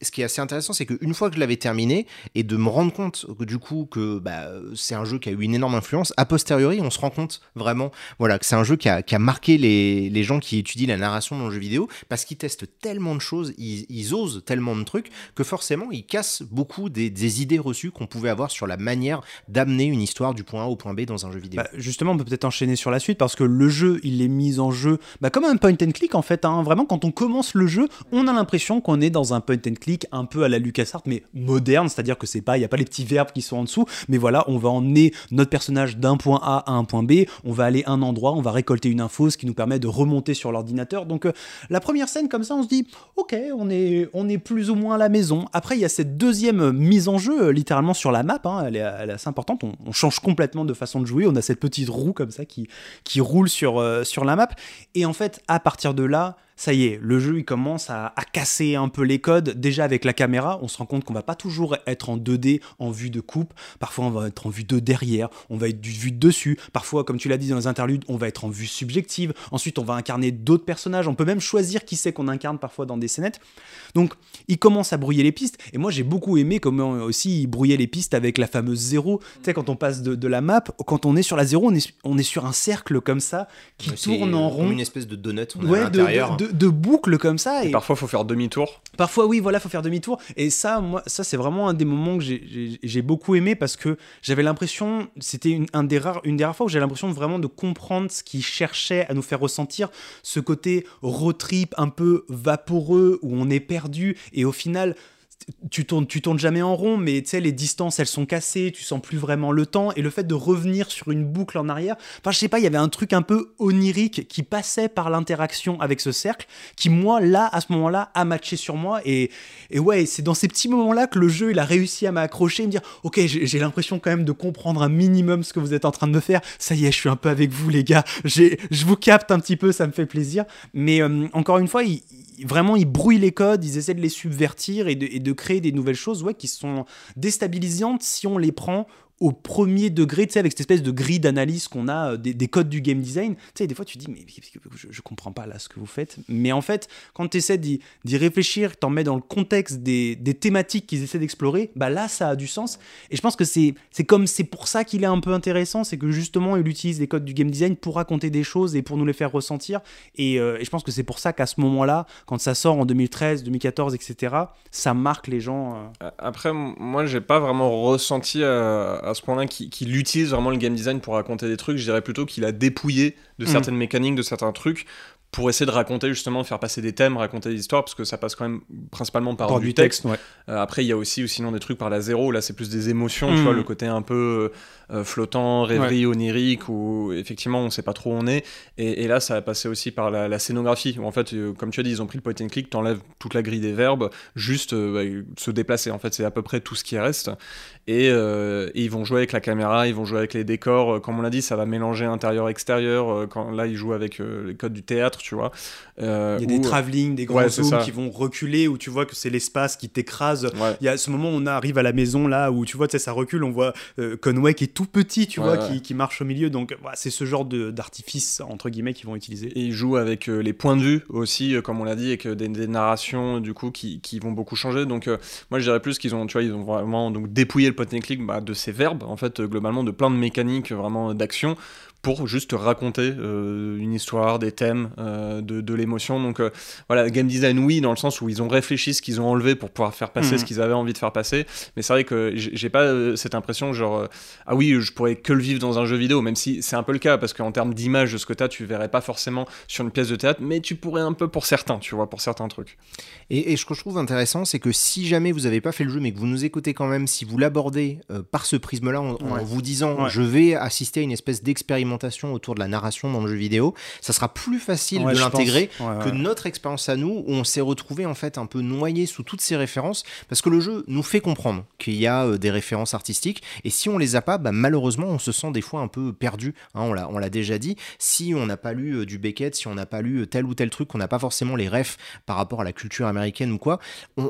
Speaker 2: ce qui est assez intéressant, c'est qu'une fois que je l'avais terminé, et de me rendre compte du coup que c'est un jeu qui a eu une énorme influence, a posteriori, on se rend compte vraiment que c'est un jeu qui a marqué les gens qui étudient la narration dans le jeu vidéo, parce qu'ils testent tellement de choses, ils osent tellement de trucs, que forcément, ils cassent beaucoup des idées reçues qu'on pouvait avoir sur la manière d'amener une histoire du point A au point B dans un jeu vidéo.
Speaker 1: Justement, on peut peut-être enchaîner sur la suite, parce que le jeu, il est mis en jeu comme un point and click en fait. Vraiment, quand on commence le jeu, on a l'impression qu'on est dans un point and click un peu à la LucasArts, mais moderne, c'est-à-dire que il n'y a pas les petits verbes qui sont en dessous, mais voilà, on va emmener notre personnage d'un point A à un point B, on va aller à un endroit, on va récolter une info, ce qui nous permet de remonter sur l'ordinateur. Donc la première scène comme ça, on se dit ok, on est plus ou moins à la maison. Après, il y a cette deuxième mise en jeu littéralement sur la map, elle est assez importante, on change complètement de façon de jouer, on a cette petite roue comme ça qui roule sur la map, et en fait à partir de là, ça y est, le jeu il commence à casser un peu les codes. Déjà avec la caméra, on se rend compte qu'on va pas toujours être en 2D en vue de coupe. Parfois on va être en vue de derrière, on va être vue de dessus. Parfois, comme tu l'as dit dans les interludes, on va être en vue subjective. Ensuite, on va incarner d'autres personnages. On peut même choisir qui c'est qu'on incarne parfois dans des scénettes. Donc, il commence à brouiller les pistes. Et moi, j'ai beaucoup aimé comment aussi il brouillait les pistes avec la fameuse 0. Tu sais, quand on passe de la map, quand on est sur la 0, on est sur un cercle comme ça qui tourne en rond.
Speaker 2: Comme une espèce de donut à l'intérieur.
Speaker 1: De boucles comme ça.
Speaker 3: Et parfois, il faut faire demi-tour.
Speaker 1: Parfois, oui, voilà, faut faire demi-tour. Et ça, c'est vraiment un des moments que j'ai beaucoup aimé, parce que j'avais l'impression, c'était une des rares fois où j'avais l'impression vraiment de comprendre ce qu'il cherchait à nous faire ressentir, ce côté road trip un peu vaporeux où on est perdu et au final tu tournes jamais en rond, mais tu sais, les distances elles sont cassées, tu sens plus vraiment le temps, et le fait de revenir sur une boucle en arrière, enfin je sais pas, il y avait un truc un peu onirique qui passait par l'interaction avec ce cercle, qui moi là, à ce moment-là, a matché sur moi, et ouais, c'est dans ces petits moments-là que le jeu il a réussi à m'accrocher et me dire ok, j'ai l'impression quand même de comprendre un minimum ce que vous êtes en train de me faire, ça y est, je suis un peu avec vous les gars, je vous capte un petit peu, ça me fait plaisir, mais encore une fois, vraiment ils brouillent les codes, ils essaient de les subvertir et de créer des nouvelles choses qui sont déstabilisantes si on les prend au premier degré, tu sais, avec cette espèce de grille d'analyse qu'on a des codes du game design. Tu sais, des fois tu te dis mais je comprends pas là ce que vous faites, mais en fait quand tu essaies d'y réfléchir, t'en mets dans le contexte des thématiques qu'ils essaient d'explorer, là ça a du sens, et je pense que c'est pour ça qu'il est un peu intéressant, c'est que justement il utilise les codes du game design pour raconter des choses et pour nous les faire ressentir, et je pense que c'est pour ça qu'à ce moment-là, quand ça sort en 2013, 2014, etc., ça marque les gens.
Speaker 3: Après, moi j'ai pas vraiment ressenti à ce point-là qu'il utilise vraiment le game design pour raconter des trucs. Je dirais plutôt qu'il a dépouillé de certaines mécaniques, de certains trucs, pour essayer de raconter, justement, faire passer des thèmes, raconter des histoires, parce que ça passe quand même principalement par du texte.
Speaker 1: Ouais.
Speaker 3: Après, il y a aussi sinon des trucs par la 0, là c'est plus des émotions, tu vois, le côté un peu flottant, rêverie, onirique, où effectivement on sait pas trop où on est, et là ça va passer aussi par la scénographie, où en fait, comme tu as dit, ils ont pris le point and click, t'enlèves toute la grille des verbes, juste se déplacer, en fait c'est à peu près tout ce qui reste, et ils vont jouer avec la caméra, ils vont jouer avec les décors, comme on l'a dit, ça va mélanger intérieur-extérieur, quand là ils jouent avec les codes du théâtre, tu vois.
Speaker 1: Il y a des travelling, des grands zooms qui vont reculer, où tu vois que c'est l'espace qui t'écrase. Il y a ce moment où on arrive à la maison là, où tu vois, ça recule, on voit Conway qui est tout petit, tu vois, qui marche au milieu, donc c'est ce genre d'artifice entre guillemets qu'ils vont utiliser.
Speaker 3: Et ils jouent avec les points de vue aussi, comme on l'a dit, avec des narrations du coup qui vont beaucoup changer, donc moi je dirais plus qu'ils ont, tu vois, ils ont vraiment donc dépouillé le point and click de ces verbes, en fait, globalement, de plein de mécaniques vraiment d'action, pour juste raconter une histoire, des thèmes, de l'émotion. Donc voilà, game design, oui, dans le sens où ils ont réfléchi ce qu'ils ont enlevé pour pouvoir faire passer ce qu'ils avaient envie de faire passer, mais c'est vrai que j'ai pas cette impression genre ah oui, je pourrais que le vivre dans un jeu vidéo, même si c'est un peu le cas, parce qu'en termes d'image de ce que t'as, tu verrais pas forcément sur une pièce de théâtre, mais tu pourrais un peu pour certains, tu vois, pour certains trucs.
Speaker 2: Et ce que je trouve intéressant, c'est que si jamais vous avez pas fait le jeu, mais que vous nous écoutez quand même, si vous l'abordez par ce prisme-là, en vous disant je vais assister à une espèce d'expérimentation autour de la narration dans le jeu vidéo, ça sera plus facile de l'intégrer que notre expérience à nous, où on s'est retrouvé en fait un peu noyé sous toutes ces références, parce que le jeu nous fait comprendre qu'il y a des références artistiques, et si on les a pas, malheureusement on se sent des fois un peu perdu, on l'a déjà dit, si on n'a pas lu du Beckett, si on n'a pas lu tel ou tel truc, qu'on n'a pas forcément les refs par rapport à la culture américaine ou quoi,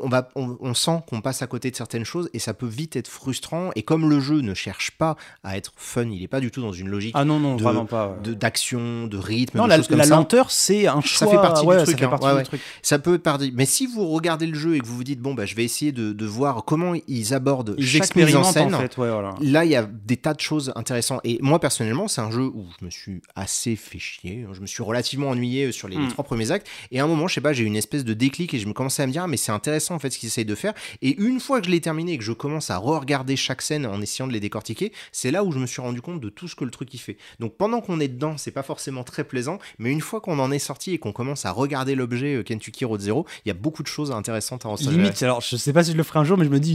Speaker 2: on sent qu'on passe à côté de certaines choses, et ça peut vite être frustrant, et comme le jeu ne cherche pas à être fun, il est pas du tout dans une logique
Speaker 1: vraiment pas.
Speaker 2: D'action, de rythme,
Speaker 1: non,
Speaker 2: de choses comme
Speaker 1: la
Speaker 2: ça.
Speaker 1: lenteur, c'est un choix.
Speaker 2: Ça fait partie du truc.
Speaker 1: Ça fait partie du truc.
Speaker 2: Ça peut partir. Mais si vous regardez le jeu et que vous vous dites, bon, bah, je vais essayer de voir comment ils abordent chaque mise en scène,
Speaker 1: en fait, voilà.
Speaker 2: là, il y a des tas de choses intéressantes. Et moi, personnellement, c'est un jeu où je me suis assez fait chier. Je me suis relativement ennuyé sur les 3 premiers actes. Et à un moment, je sais pas, j'ai eu une espèce de déclic et je me commençais à me dire, ah, mais c'est intéressant en fait ce qu'ils essayent de faire. Et une fois que je l'ai terminé et que je commence à re-regarder chaque scène en essayant de les décortiquer, c'est là où je me suis rendu compte de tout ce que le truc il fait. Donc pendant qu'on est dedans, c'est pas forcément très plaisant, mais une fois qu'on en est sorti et qu'on commence à regarder l'objet Kentucky Road Zero, il y a beaucoup de choses intéressantes à en savoir.
Speaker 1: Limite, alors je sais pas si je le ferai un jour, mais je me dis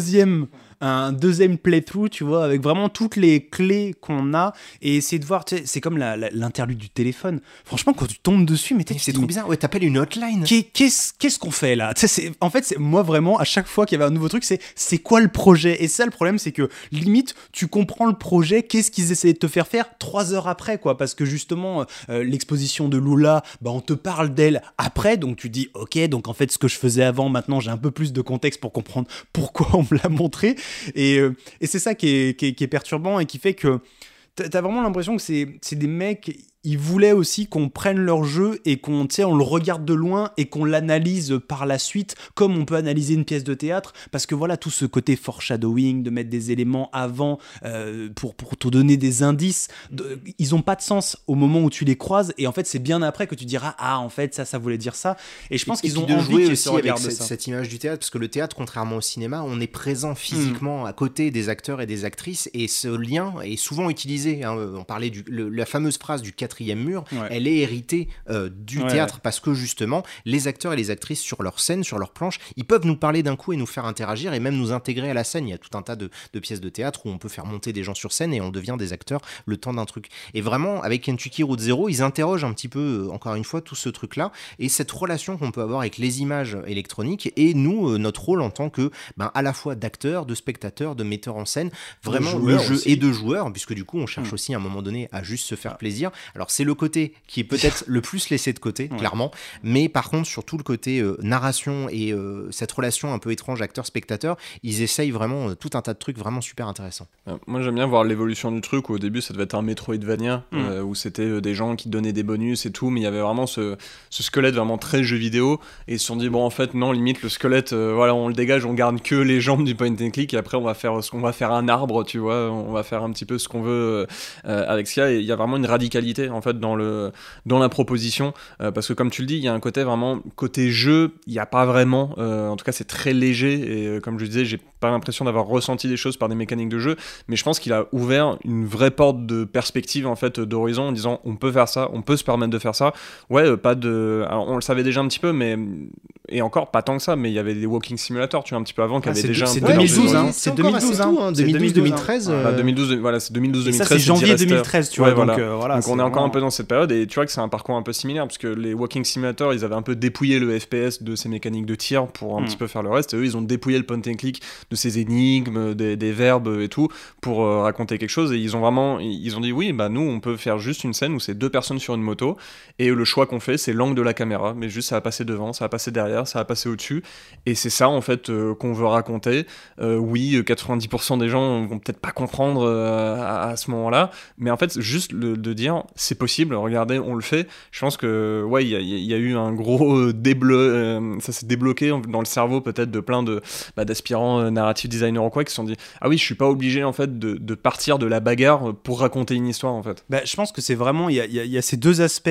Speaker 1: un deuxième playthrough, tu vois, avec vraiment toutes les clés qu'on a et essayer de voir, tu sais, c'est comme l'interlude du téléphone. Franchement, quand tu tombes dessus, mais
Speaker 2: c'est trop bizarre. Ouais, t'appelles une hotline.
Speaker 1: Qu'est-ce qu'on fait là? En fait, moi vraiment, à chaque fois qu'il y avait un nouveau truc, c'est quoi le projet? Et ça, le problème, c'est que limite, tu comprends le projet, qu'est-ce qu'ils essayaient de te faire 3 heures après, quoi, parce que justement, l'exposition de Lula, bah, on te parle d'elle après, donc tu dis, ok, donc en fait, ce que je faisais avant, maintenant, j'ai un peu plus de contexte pour comprendre pourquoi on me l'a montré. Et c'est ça qui est perturbant et qui fait que t'as vraiment l'impression que c'est des mecs, ils voulaient aussi qu'on prenne leur jeu et on le regarde de loin et qu'on l'analyse par la suite comme on peut analyser une pièce de théâtre, parce que voilà, tout ce côté foreshadowing, de mettre des éléments avant pour te donner des indices, ils ont pas de sens au moment où tu les croises, et en fait c'est bien après que tu diras, ah en fait ça voulait dire ça, et je pense qu'ils ont envie
Speaker 2: jouer
Speaker 1: qu'ils
Speaker 2: aussi
Speaker 1: se
Speaker 2: avec
Speaker 1: regardent ça.
Speaker 2: cette image du théâtre, parce que le théâtre, contrairement au cinéma, on est présent physiquement à côté des acteurs et des actrices, et ce lien est souvent utilisé, hein. On parlait la fameuse phrase du 4e mur, elle est héritée du théâtre, parce que justement les acteurs et les actrices sur leur scène, sur leur planche, ils peuvent nous parler d'un coup et nous faire interagir et même nous intégrer à la scène. Il y a tout un tas de pièces de théâtre où on peut faire monter des gens sur scène et on devient des acteurs le temps d'un truc. Et vraiment, avec Kentucky Road Zero, ils interrogent un petit peu, encore une fois, tout ce truc-là et cette relation qu'on peut avoir avec les images électroniques et nous, notre rôle en tant que, à la fois d'acteurs, de spectateurs, de metteurs en scène, vraiment le jeu aussi. Et de joueurs, puisque du coup on cherche aussi à un moment donné à juste se faire plaisir. Alors c'est le côté qui est peut-être le plus laissé de côté, clairement, mais par contre sur tout le côté narration et cette relation un peu étrange acteur-spectateur, ils essayent vraiment tout un tas de trucs vraiment super intéressants.
Speaker 3: Moi j'aime bien voir l'évolution du truc, où au début ça devait être un Metroidvania, où c'était des gens qui donnaient des bonus et tout, mais il y avait vraiment ce squelette vraiment très jeu vidéo, et ils se sont dit bon en fait non, limite le squelette, voilà, on le dégage, on garde que les jambes du point and click, et après on va faire un arbre, tu vois, on va faire un petit peu ce qu'on veut avec ça, et il y a vraiment une radicalité en fait dans la proposition, parce que comme tu le dis, il y a un côté vraiment côté jeu, il n'y a pas vraiment, en tout cas c'est très léger, et comme je disais, j'ai pas l'impression d'avoir ressenti des choses par des mécaniques de jeu, mais je pense qu'il a ouvert une vraie porte de perspective en fait, d'horizon, en disant on peut faire ça, on peut se permettre de faire ça. Alors, on le savait déjà un petit peu, mais et encore pas tant que ça, mais il y avait des walking simulators, tu vois, un petit peu avant, qui avaient déjà
Speaker 1: c'est
Speaker 3: un peu
Speaker 1: 2012,
Speaker 3: hein,
Speaker 1: c'est 2012,
Speaker 2: 2012-2013.
Speaker 3: 2012-2013.
Speaker 1: Et ça c'est janvier 2013, tu vois, donc
Speaker 3: on est encore un peu dans cette période, et tu vois que c'est un parcours un peu similaire, parce que les walking simulators, ils avaient un peu dépouillé le FPS de ses mécaniques de tir pour un petit peu faire le reste, et eux ils ont dépouillé le point and click de ses énigmes, des verbes et tout, pour raconter quelque chose, et ils ont dit oui, nous on peut faire juste une scène où c'est 2 personnes sur une moto, et le choix qu'on fait c'est l'angle de la caméra, mais juste ça va passer devant, ça va passer derrière, ça va passer au-dessus, et c'est ça en fait qu'on veut raconter. 90% des gens vont peut-être pas comprendre à ce moment-là, mais en fait juste de dire c'est possible, regardez, on le fait. Je pense que il y a eu un gros ça s'est débloqué dans le cerveau peut-être de plein d'aspirants narrative designers ou quoi, qui se sont dit ah oui, je suis pas obligé en fait de partir de la bagarre pour raconter une histoire en fait.
Speaker 1: Je pense que c'est vraiment, il y a ces deux aspects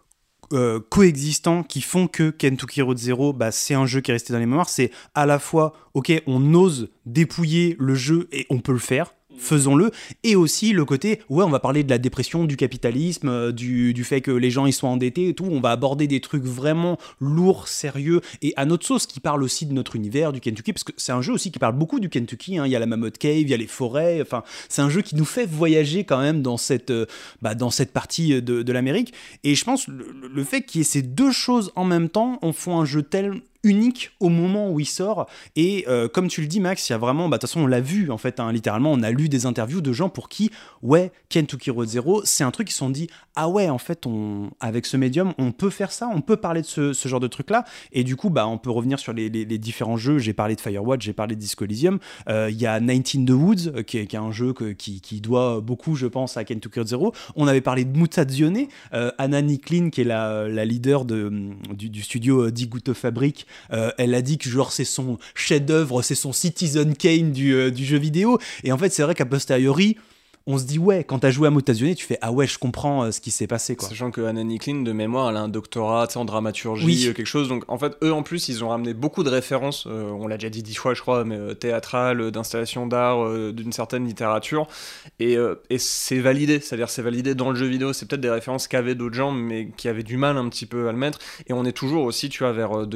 Speaker 1: coexistants qui font que Kentucky Road Zero, c'est un jeu qui est resté dans les mémoires. C'est à la fois, ok, on ose dépouiller le jeu et on peut le faire, faisons-le, et aussi le côté, on va parler de la dépression, du capitalisme, du fait que les gens ils sont endettés et tout, on va aborder des trucs vraiment lourds, sérieux, et à notre sauce, qui parle aussi de notre univers, du Kentucky, parce que c'est un jeu aussi qui parle beaucoup du Kentucky, il y a la Mammoth Cave, il y a les forêts, enfin, c'est un jeu qui nous fait voyager quand même dans cette partie de l'Amérique, et je pense le fait qu'il y ait ces deux choses en même temps, on fait un jeu unique au moment où il sort. Et comme tu le dis, Max, il y a vraiment, de toute façon, on l'a vu en fait, littéralement, on a lu des interviews de gens pour qui, ouais, Kentucky Road Zero, c'est un truc qui se sont dit, ah ouais, en fait, avec ce médium, on peut faire ça, on peut parler de ce genre de truc-là. Et du coup, on peut revenir sur les différents jeux. J'ai parlé de Firewatch, j'ai parlé de Disco Elysium. Il y a Night in the Woods, qui est un jeu qui doit beaucoup, je pense, à Kentucky Road Zero. On avait parlé de Mutazione, Anna Nicklin, qui est la leader du studio Die Gute Fabrik. Elle a dit que genre c'est son chef-d'œuvre, c'est son Citizen Kane du jeu vidéo. Et en fait, c'est vrai qu'à posteriori, on se dit ouais, quand t'as joué à Mutazione, tu fais ah ouais, je comprends ce qui s'est passé, quoi.
Speaker 3: Sachant que Anna Nicklin, de mémoire, elle a un doctorat en dramaturgie, quelque chose. Donc en fait, eux en plus, ils ont ramené beaucoup de références. On l'a déjà dit 10 fois, je crois, mais théâtrales, d'installations d'art, d'une certaine littérature. Et c'est validé, c'est-à-dire c'est validé dans le jeu vidéo. C'est peut-être des références qu'avaient d'autres gens, mais qui avaient du mal un petit peu à le mettre. Et on est toujours aussi, tu vois, vers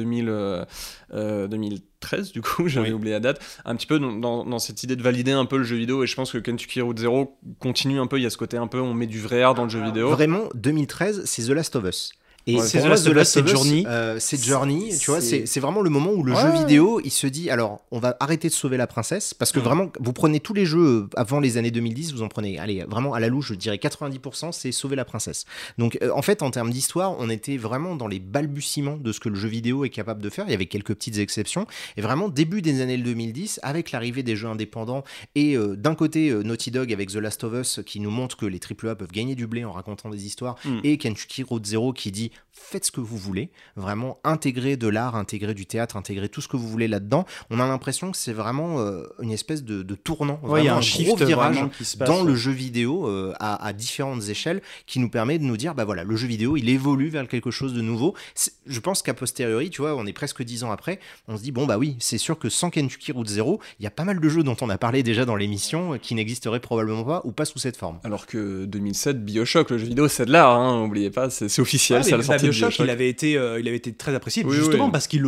Speaker 3: 2013 du coup, j'avais oublié la date, un petit peu dans cette idée de valider un peu le jeu vidéo, et je pense que Kentucky Road Zero continue un peu, il y a ce côté un peu, on met du vrai art dans le jeu vidéo.
Speaker 2: Vraiment, 2013, c'est The Last of Us. Et
Speaker 1: c'est The Last of Us, c'est Journey.
Speaker 2: C'est Journey, tu vois, c'est vraiment le moment où le jeu vidéo, il se dit, alors, on va arrêter de sauver la princesse, parce que vraiment, vous prenez tous les jeux avant les années 2010, vous en prenez, allez, vraiment à la louche, je dirais 90%, c'est sauver la princesse. Donc, en fait, en termes d'histoire, on était vraiment dans les balbutiements de ce que le jeu vidéo est capable de faire. Il y avait quelques petites exceptions. Et vraiment, début des années 2010, avec l'arrivée des jeux indépendants, et d'un côté, Naughty Dog avec The Last of Us, qui nous montre que les AAA peuvent gagner du blé en racontant des histoires, et Kentucky Road Zero qui dit faites ce que vous voulez, vraiment intégrer de l'art, intégrer du théâtre, intégrer tout ce que vous voulez là-dedans. On a l'impression que c'est vraiment une espèce de tournant,
Speaker 1: il y a un
Speaker 2: gros virage
Speaker 1: qui se passe,
Speaker 2: dans le jeu vidéo à différentes échelles qui nous permet de nous dire, bah voilà, le jeu vidéo, il évolue vers quelque chose de nouveau. Je pense qu'à posteriori, tu vois, on est presque 10 ans après, on se dit, bon bah oui, c'est sûr que sans Kentucky Road Zero, il y a pas mal de jeux dont on a parlé déjà dans l'émission qui n'existeraient probablement pas ou pas sous cette forme.
Speaker 3: Alors que 2007, BioShock, le jeu vidéo, c'est de l'art, hein, n'oubliez pas, c'est officiel, c'est à la sortie de BioShock.
Speaker 1: Il avait été très apprécié, justement parce qu'il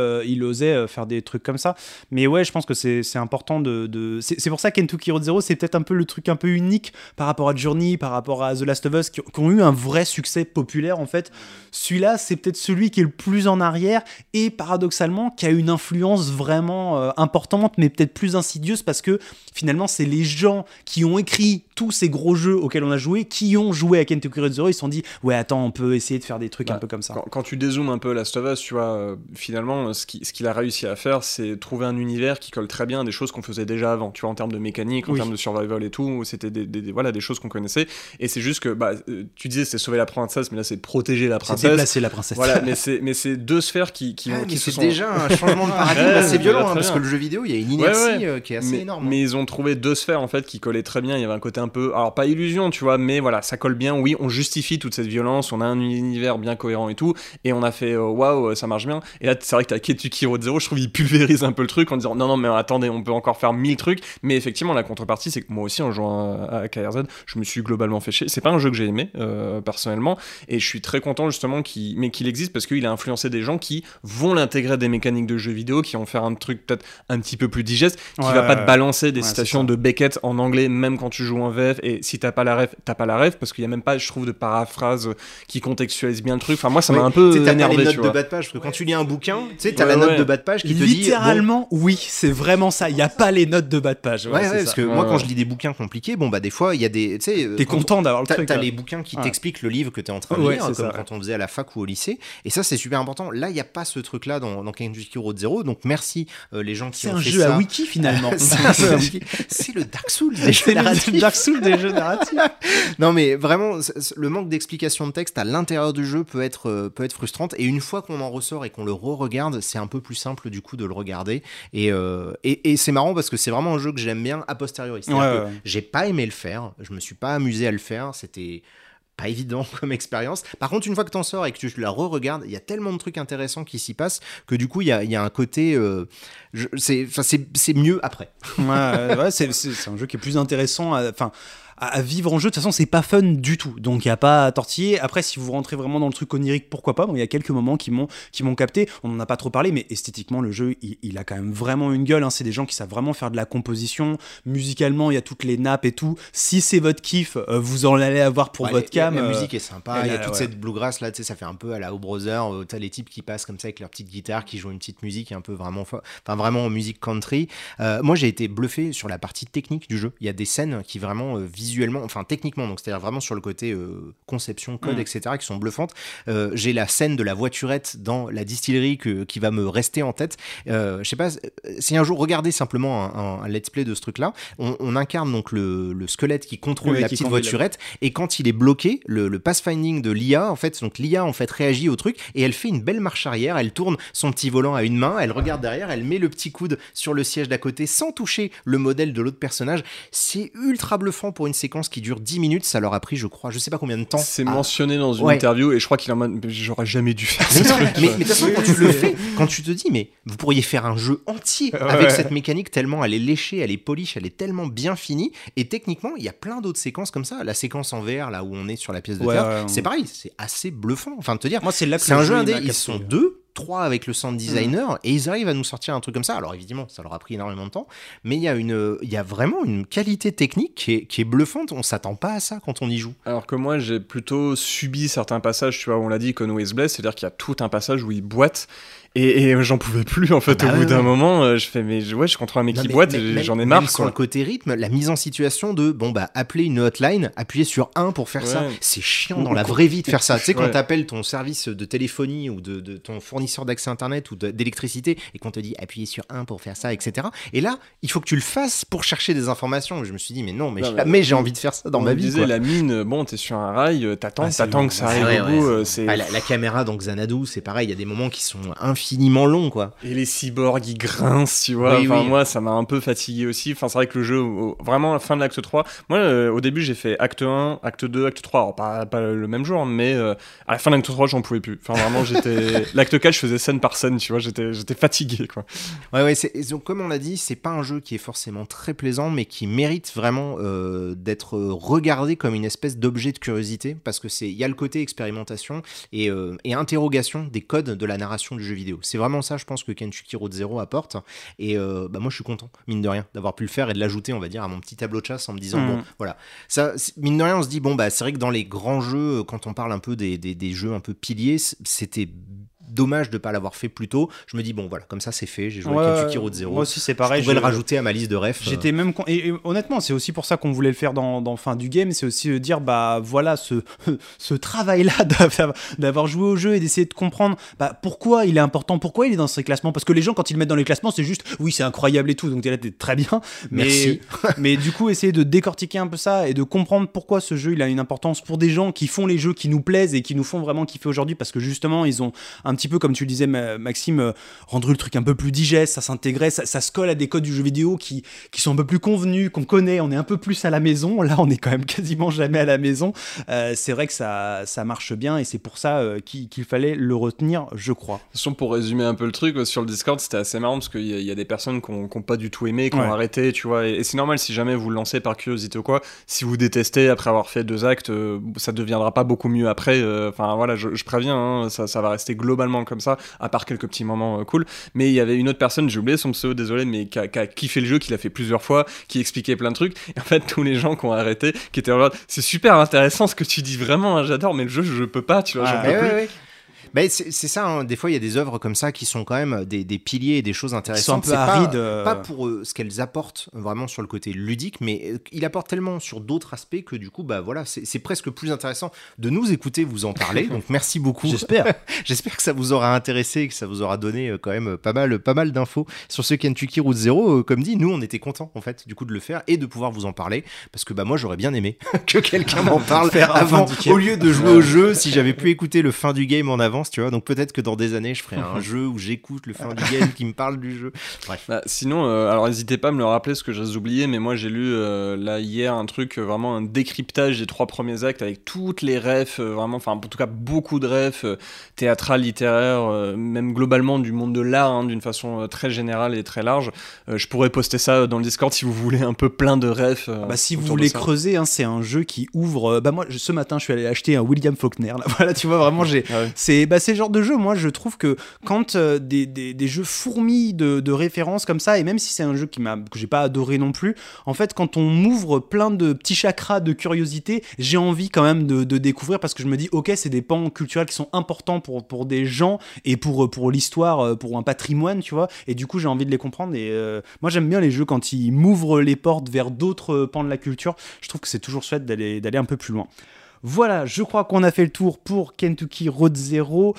Speaker 1: osait faire des trucs comme ça. Mais ouais, je pense que c'est important c'est pour ça que Kentucky Road Zero, c'est peut-être un peu le truc un peu unique par rapport à Journey, par rapport à The Last of Us, qui ont eu un vrai succès populaire en fait. Celui-là, c'est peut-être celui qui est le plus en arrière et paradoxalement qui a une influence vraiment importante, mais peut-être plus insidieuse parce que finalement, c'est les gens qui ont écrit tous ces gros jeux auxquels on a joué, qui ont joué à Kentucky Road Zero, ils se sont dit ouais, attends, on peut essayer de faire des trucs un peu comme ça.
Speaker 3: Quand tu dézoomes un peu Last of Us, tu vois, finalement, ce qu'il a réussi à faire, c'est trouver un univers qui colle très bien à des choses qu'on faisait déjà avant, tu vois, en termes de mécanique, en termes de survival et tout, c'était des choses qu'on connaissait, et c'est juste que, tu disais c'est sauver la princesse, mais là c'est protéger la princesse.
Speaker 1: C'est déplacer la princesse.
Speaker 3: Voilà, mais c'est deux sphères qui se sont...
Speaker 2: déjà un changement de paradigme assez violent, parce que le jeu vidéo, il y a une inertie qui est assez énorme.
Speaker 3: Mais ils ont trouvé deux sphères, en fait, qui collaient très bien, il y avait un côté un peu, alors pas illusion, tu vois, mais voilà, ça colle bien, oui, on justifie toute cette violence, on a un univers bien cohérent et tout, et on a fait waouh, ça marche bien. Et là, c'est vrai que t'as Kentucky Road Zero, je trouve qu'il pulvérise un peu le truc en disant non, mais attendez, on peut encore faire 1000 trucs. Mais effectivement, la contrepartie, c'est que moi aussi, en jouant à KRZ, je me suis globalement fait chier. C'est pas un jeu que j'ai aimé, personnellement, et je suis très content justement qu'il existe parce qu'il a influencé des gens qui vont l'intégrer à des mécaniques de jeux vidéo, qui vont faire un truc peut-être un petit peu plus digeste, qui va pas te balancer des citations de Beckett en anglais, même quand tu joues en VF, et si t'as pas la ref, parce qu'il y a même pas, je trouve, de paraphrase qui contextualise bien le truc. Enfin, moi, ça m'a un peu énervé,
Speaker 2: tu vois. De bas de page, parce que quand tu lis un bouquin, tu sais, t'as la note de bas de page qui te dit...
Speaker 1: Littéralement, oui, c'est vraiment ça. Il n'y a pas les notes de bas de page.
Speaker 2: Parce que moi, quand je lis des bouquins compliqués, des fois, il y a des...
Speaker 1: T'es content d'avoir le truc.
Speaker 2: T'as les bouquins qui t'expliquent le livre que t'es en train de lire, comme quand on faisait à la fac ou au lycée. Et ça, c'est super important. Là, il n'y a pas ce truc-là dans Kentucky Road Zero. Donc, merci les gens qui ont fait ça.
Speaker 1: C'est un jeu à wiki, finalement.
Speaker 2: C'est le Dark Souls des jeux narratifs.
Speaker 1: C'est le Dark Souls des jeux narratifs.
Speaker 2: Non, mais vraiment, le manque d'explication de texte à l'intérieur du jeu peut être frustrante. Et une fois qu'on en ressort et qu'on le re-regarde, c'est un peu plus simple du coup de le regarder. Et c'est marrant parce que c'est vraiment un jeu que j'aime bien a posteriori. C'est-à-dire que j'ai pas aimé le faire, je me suis pas amusé à le faire, c'était pas évident comme expérience. Par contre, une fois que t'en sors et que tu la re-regardes, il y a tellement de trucs intéressants qui s'y passent que du coup, il y a un côté... c'est mieux après.
Speaker 1: C'est un jeu qui est plus intéressant à vivre en jeu. De toute façon, c'est pas fun du tout. Donc, il n'y a pas à tortiller. Après, si vous rentrez vraiment dans le truc onirique, pourquoi pas. Bon, il y a quelques moments qui m'ont capté. On n'en a pas trop parlé, mais esthétiquement, le jeu, il a quand même vraiment une gueule. Hein. C'est des gens qui savent vraiment faire de la composition. Musicalement, il y a toutes les nappes et tout. Si c'est votre kiff, vous en allez avoir pour votre cam.
Speaker 2: La musique est sympa. Il y a toute cette bluegrass là, tu sais, ça fait un peu à la O Brother. T'as les types qui passent comme ça avec leur petite guitare, qui jouent une petite musique un peu vraiment vraiment musique country. Moi, j'ai été bluffé sur la partie technique du jeu. Il y a des scènes qui vraiment visuellement, enfin techniquement, donc c'est-à-dire vraiment sur le côté conception, code, etc., qui sont bluffantes. J'ai la scène de la voiturette dans la distillerie qui va me rester en tête. Je sais pas, si un jour regardez simplement un let's play de ce truc-là, on incarne donc le squelette qui contrôle la petite voiturette, et quand il est bloqué, le pathfinding de l'IA, en fait, donc l'IA en fait réagit au truc et elle fait une belle marche arrière, elle tourne son petit volant à une main, elle regarde derrière, elle met le petit coude sur le siège d'à côté sans toucher le modèle de l'autre personnage. C'est ultra bluffant pour une séquence qui dure 10 minutes, ça leur a pris, je crois, je sais pas combien de temps.
Speaker 3: C'est mentionné dans une interview et je crois qu'il en mode, j'aurais jamais dû faire ça.
Speaker 2: Mais de toute façon, quand tu le fais, quand tu te dis, mais vous pourriez faire un jeu entier avec cette mécanique tellement elle est léchée, elle est polish, elle est tellement bien finie, et techniquement, il y a plein d'autres séquences comme ça. La séquence en VR, là où on est sur la pièce de théâtre, c'est pareil, c'est assez bluffant. Enfin, de te dire,
Speaker 1: moi, c'est
Speaker 2: un jeu indé, ils sont 3 avec le sound designer, et ils arrivent à nous sortir un truc comme ça. Alors évidemment, ça leur a pris énormément de temps, mais il y a vraiment une qualité technique qui est bluffante. On s'attend pas à ça quand on y joue.
Speaker 3: Alors que moi, j'ai plutôt subi certains passages, tu vois, où on l'a dit, Conway's Bless, c'est-à-dire qu'il y a tout un passage où il boite. Et j'en pouvais plus en fait au bout d'un moment. Je fais je contrôle un mec qui boite, j'en ai marre.
Speaker 2: Même sur le côté rythme, la mise en situation de appeler une hotline, appuyer sur 1 pour faire ça, c'est chiant dans la vraie vie de faire ça. Tu sais, quand t'appelles ton service de téléphonie ou de ton fournisseur d'accès internet ou d'électricité et qu'on te dit appuyer sur 1 pour faire ça, etc. Et là, il faut que tu le fasses pour chercher des informations. Je me suis dit mais non, jamais j'ai envie de faire ça dans ma vie.
Speaker 3: La mine, bon, t'es sur un rail, t'attends que ça arrive au bout.
Speaker 2: La caméra dans Xanadu, c'est pareil, il y a des moments qui sont infiniment long, quoi.
Speaker 3: Et les cyborgs, ils grincent, tu vois. Moi, ça m'a un peu fatigué aussi. Enfin, c'est vrai que le jeu, vraiment, à la fin de l'acte 3, moi, au début, j'ai fait acte 1, acte 2, acte 3. Alors, pas le même jour, mais à la fin de l'acte 3, j'en pouvais plus. Enfin, vraiment, l'acte 4, je faisais scène par scène, tu vois. J'étais fatigué, quoi.
Speaker 2: Donc, comme on l'a dit, c'est pas un jeu qui est forcément très plaisant, mais qui mérite vraiment d'être regardé comme une espèce d'objet de curiosité, parce que il y a le côté expérimentation et interrogation des codes de la narration du jeu vidéo. C'est vraiment ça, je pense, que Kentucky Road Zero apporte. Et moi, je suis content, mine de rien, d'avoir pu le faire et de l'ajouter, on va dire, à mon petit tableau de chasse en me disant, bon, voilà. Ça, mine de rien, on se dit, bon, c'est vrai que dans les grands jeux, quand on parle un peu des jeux un peu piliers, c'était dommage de ne pas l'avoir fait plus tôt. Je me dis, bon, voilà, comme ça, c'est fait. J'ai joué à Kentucky Road Zero.
Speaker 1: Moi aussi, c'est pareil.
Speaker 2: Je pourrais le rajouter à ma liste de refs.
Speaker 1: J'étais même... Et honnêtement, c'est aussi pour ça qu'on voulait le faire dans fin du game. C'est aussi de dire, voilà, ce travail-là d'avoir joué au jeu et d'essayer de comprendre pourquoi il est important, pourquoi il est dans ces classements. Parce que les gens, quand ils le mettent dans les classements, c'est juste, oui, c'est incroyable et tout. Donc, t'es très bien.
Speaker 2: Merci.
Speaker 1: Mais du coup, essayer de décortiquer un peu ça et de comprendre pourquoi ce jeu, il a une importance pour des gens qui font les jeux qui nous plaisent et qui nous font vraiment kiffer aujourd'hui. Parce que justement, ils ont un petit peu, comme tu le disais, Maxime, rendu le truc un peu plus digeste, ça s'intégrait, ça se colle à des codes du jeu vidéo qui sont un peu plus convenus, qu'on connaît, on est un peu plus à la maison. Là, on est quand même quasiment jamais à la maison. C'est vrai que ça marche bien et c'est pour ça qu'il fallait le retenir, je crois.
Speaker 3: De toute façon, pour résumer un peu le truc, sur le Discord, c'était assez marrant parce qu'il y a des personnes qui n'ont pas du tout aimé, qui ont arrêté, tu vois. Et c'est normal, si jamais vous le lancez par curiosité ou quoi, si vous détestez après avoir fait 2 actes, ça ne deviendra pas beaucoup mieux après. Enfin, voilà, je préviens, hein, ça va rester globalement comme ça, à part quelques petits moments cool. Mais il y avait une autre personne, j'ai oublié son pseudo, désolé, mais qui a kiffé le jeu, qui l'a fait plusieurs fois, qui expliquait plein de trucs. Et en fait, tous les gens qui ont arrêté, qui étaient en mode, c'est super intéressant ce que tu dis, vraiment, hein, j'adore, mais le jeu, je peux pas, tu vois, j'en peux plus.
Speaker 2: C'est ça, hein. Des fois il y a des œuvres comme ça qui sont quand même des piliers et des choses intéressantes.
Speaker 1: Qui sont un peu arides.
Speaker 2: Pas pour ce qu'elles apportent vraiment sur le côté ludique, mais il apporte tellement sur d'autres aspects que du coup, voilà, c'est presque plus intéressant de nous écouter vous en parler. Donc merci beaucoup. J'espère que ça vous aura intéressé et que ça vous aura donné quand même pas mal d'infos sur ce Kentucky Road Zero. Comme dit, nous on était contents en fait du coup de le faire et de pouvoir vous en parler parce que moi j'aurais bien aimé que quelqu'un m'en parle avant au lieu de jouer au jeu. Si j'avais pu écouter le fin du game en avant, expérience, tu vois. Donc peut-être que dans des années, je ferai un jeu où j'écoute le fin du game qui me parle du jeu. Bref.
Speaker 3: Sinon, alors n'hésitez pas à me le rappeler, ce que j'ai oublié, mais moi j'ai lu là hier un truc, vraiment un décryptage des 3 premiers actes avec toutes les refs, vraiment, enfin en tout cas beaucoup de refs théâtrales, littéraires, même globalement du monde de l'art, hein, d'une façon très générale et très large. Je pourrais poster ça dans le Discord si vous voulez un peu plein de refs.
Speaker 1: Si vous voulez creuser, hein, c'est un jeu qui ouvre. Moi, ce matin, je suis allé acheter un William Faulkner. Là, voilà, tu vois, vraiment, c'est le genre de jeu. Moi, je trouve que quand des jeux fourmillent de références comme ça, et même si c'est un jeu que j'ai pas adoré non plus, en fait, quand on m'ouvre plein de petits chakras de curiosité, j'ai envie quand même de découvrir, parce que je me dis, ok, c'est des pans culturels qui sont importants pour des gens et pour l'histoire, pour un patrimoine, tu vois. Et du coup, j'ai envie de les comprendre. Et moi, j'aime bien les jeux quand ils m'ouvrent les portes vers d'autres pans de la culture. Je trouve que c'est toujours chouette d'aller un peu plus loin. Voilà, je crois qu'on a fait le tour pour Kentucky Road Zero.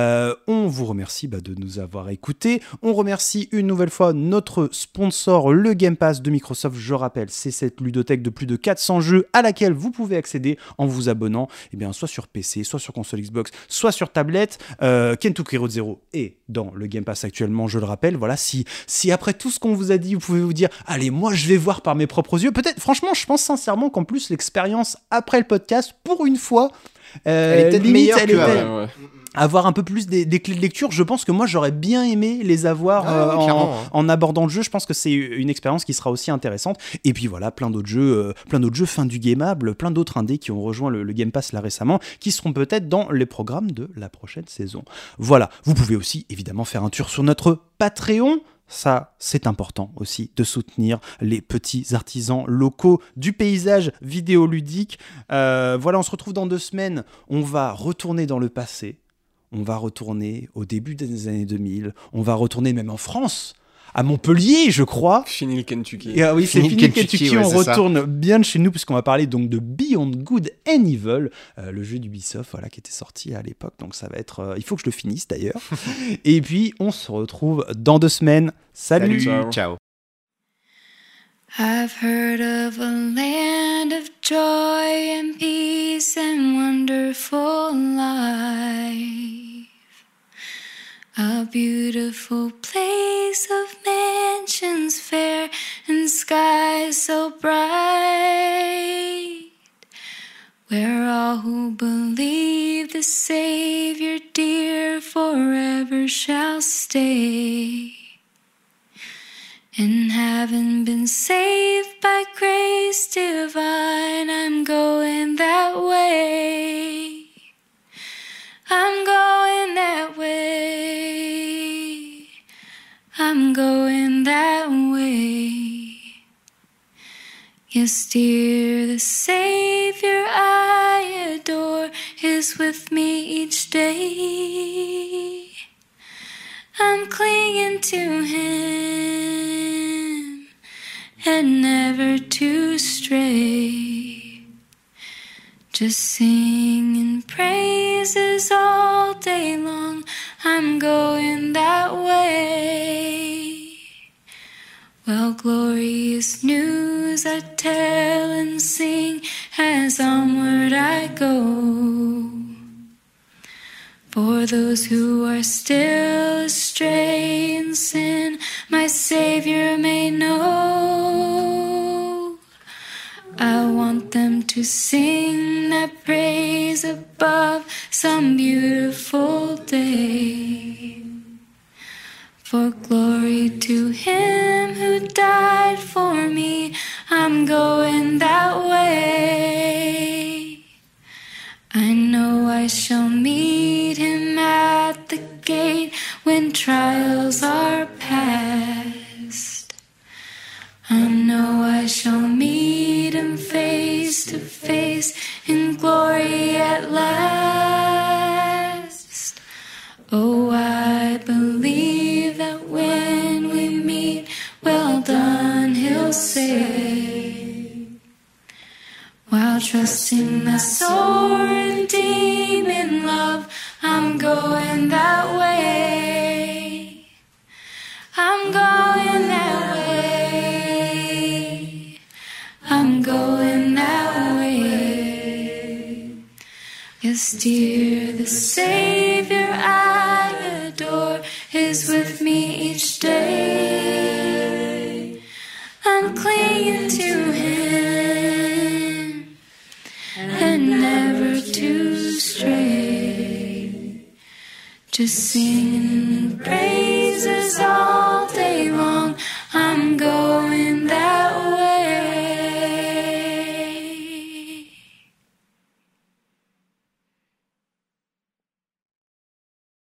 Speaker 1: On vous remercie de nous avoir écoutés. On remercie une nouvelle fois notre sponsor, le Game Pass de Microsoft. Je rappelle, c'est cette ludothèque de plus de 400 jeux à laquelle vous pouvez accéder en vous abonnant, soit sur PC, soit sur console Xbox, soit sur tablette. Kentucky Road Zero est dans le Game Pass actuellement, je le rappelle. Voilà, si après tout ce qu'on vous a dit, vous pouvez vous dire, allez, moi je vais voir par mes propres yeux. Peut-être, franchement, je pense sincèrement qu'en plus l'expérience après le podcast, pour une fois,
Speaker 2: elle est peut-être meilleure que
Speaker 1: avoir un peu plus des clés de lecture. Je pense que moi j'aurais bien aimé les avoir en abordant le jeu. Je pense que c'est une expérience qui sera aussi intéressante. Et puis voilà, plein d'autres jeux fin du gameable, plein d'autres indés qui ont rejoint le Game Pass là récemment, qui seront peut-être dans les programmes de la prochaine saison. Voilà, vous pouvez aussi évidemment faire un tour sur notre Patreon. Ça, c'est important aussi de soutenir les petits artisans locaux du paysage vidéoludique. Voilà, on se retrouve dans 2 semaines. On va retourner dans le passé. On va retourner au début des années 2000. On va retourner même en France, à Montpellier, je crois.
Speaker 3: Fini le Kentucky.
Speaker 1: Et, oui, c'est fini le Kentucky.
Speaker 2: Ouais,
Speaker 1: on retourne bien de chez nous, puisqu'on va parler donc de Beyond Good and Evil, le jeu d'Ubisoft, voilà, qui était sorti à l'époque. Donc ça va être... il faut que je le finisse d'ailleurs. Et puis, on se retrouve dans 2 semaines. Salut.
Speaker 2: Ciao.
Speaker 4: I've heard of a land of joy and peace and wonderful life. A beautiful place of mansions fair and skies so bright, where all who believe the Savior dear forever shall stay. And having been saved by grace divine, I'm going that way. I'm going that way. I'm going that way. Yes, dear, the Savior I adore is with me each day. I'm clinging to Him and never to stray. Just singing praises all day long. I'm going that way. Well, glorious news I tell and sing as onward I go. For those who are still astray in sin, my Savior may know. I want them to sing that praise above some beautiful day. For glory to Him who died for me, I'm going that way. I know I shall meet Him at the gate when trials are past. I know I shall meet Him face to face in glory at last. Oh, I believe that when we meet, well done, He'll say. While trusting my soul redeemed in love, I'm going that way. I'm going that way. I'm going that way. Yes, dear, the Savior clinging to him and never to stray, just singing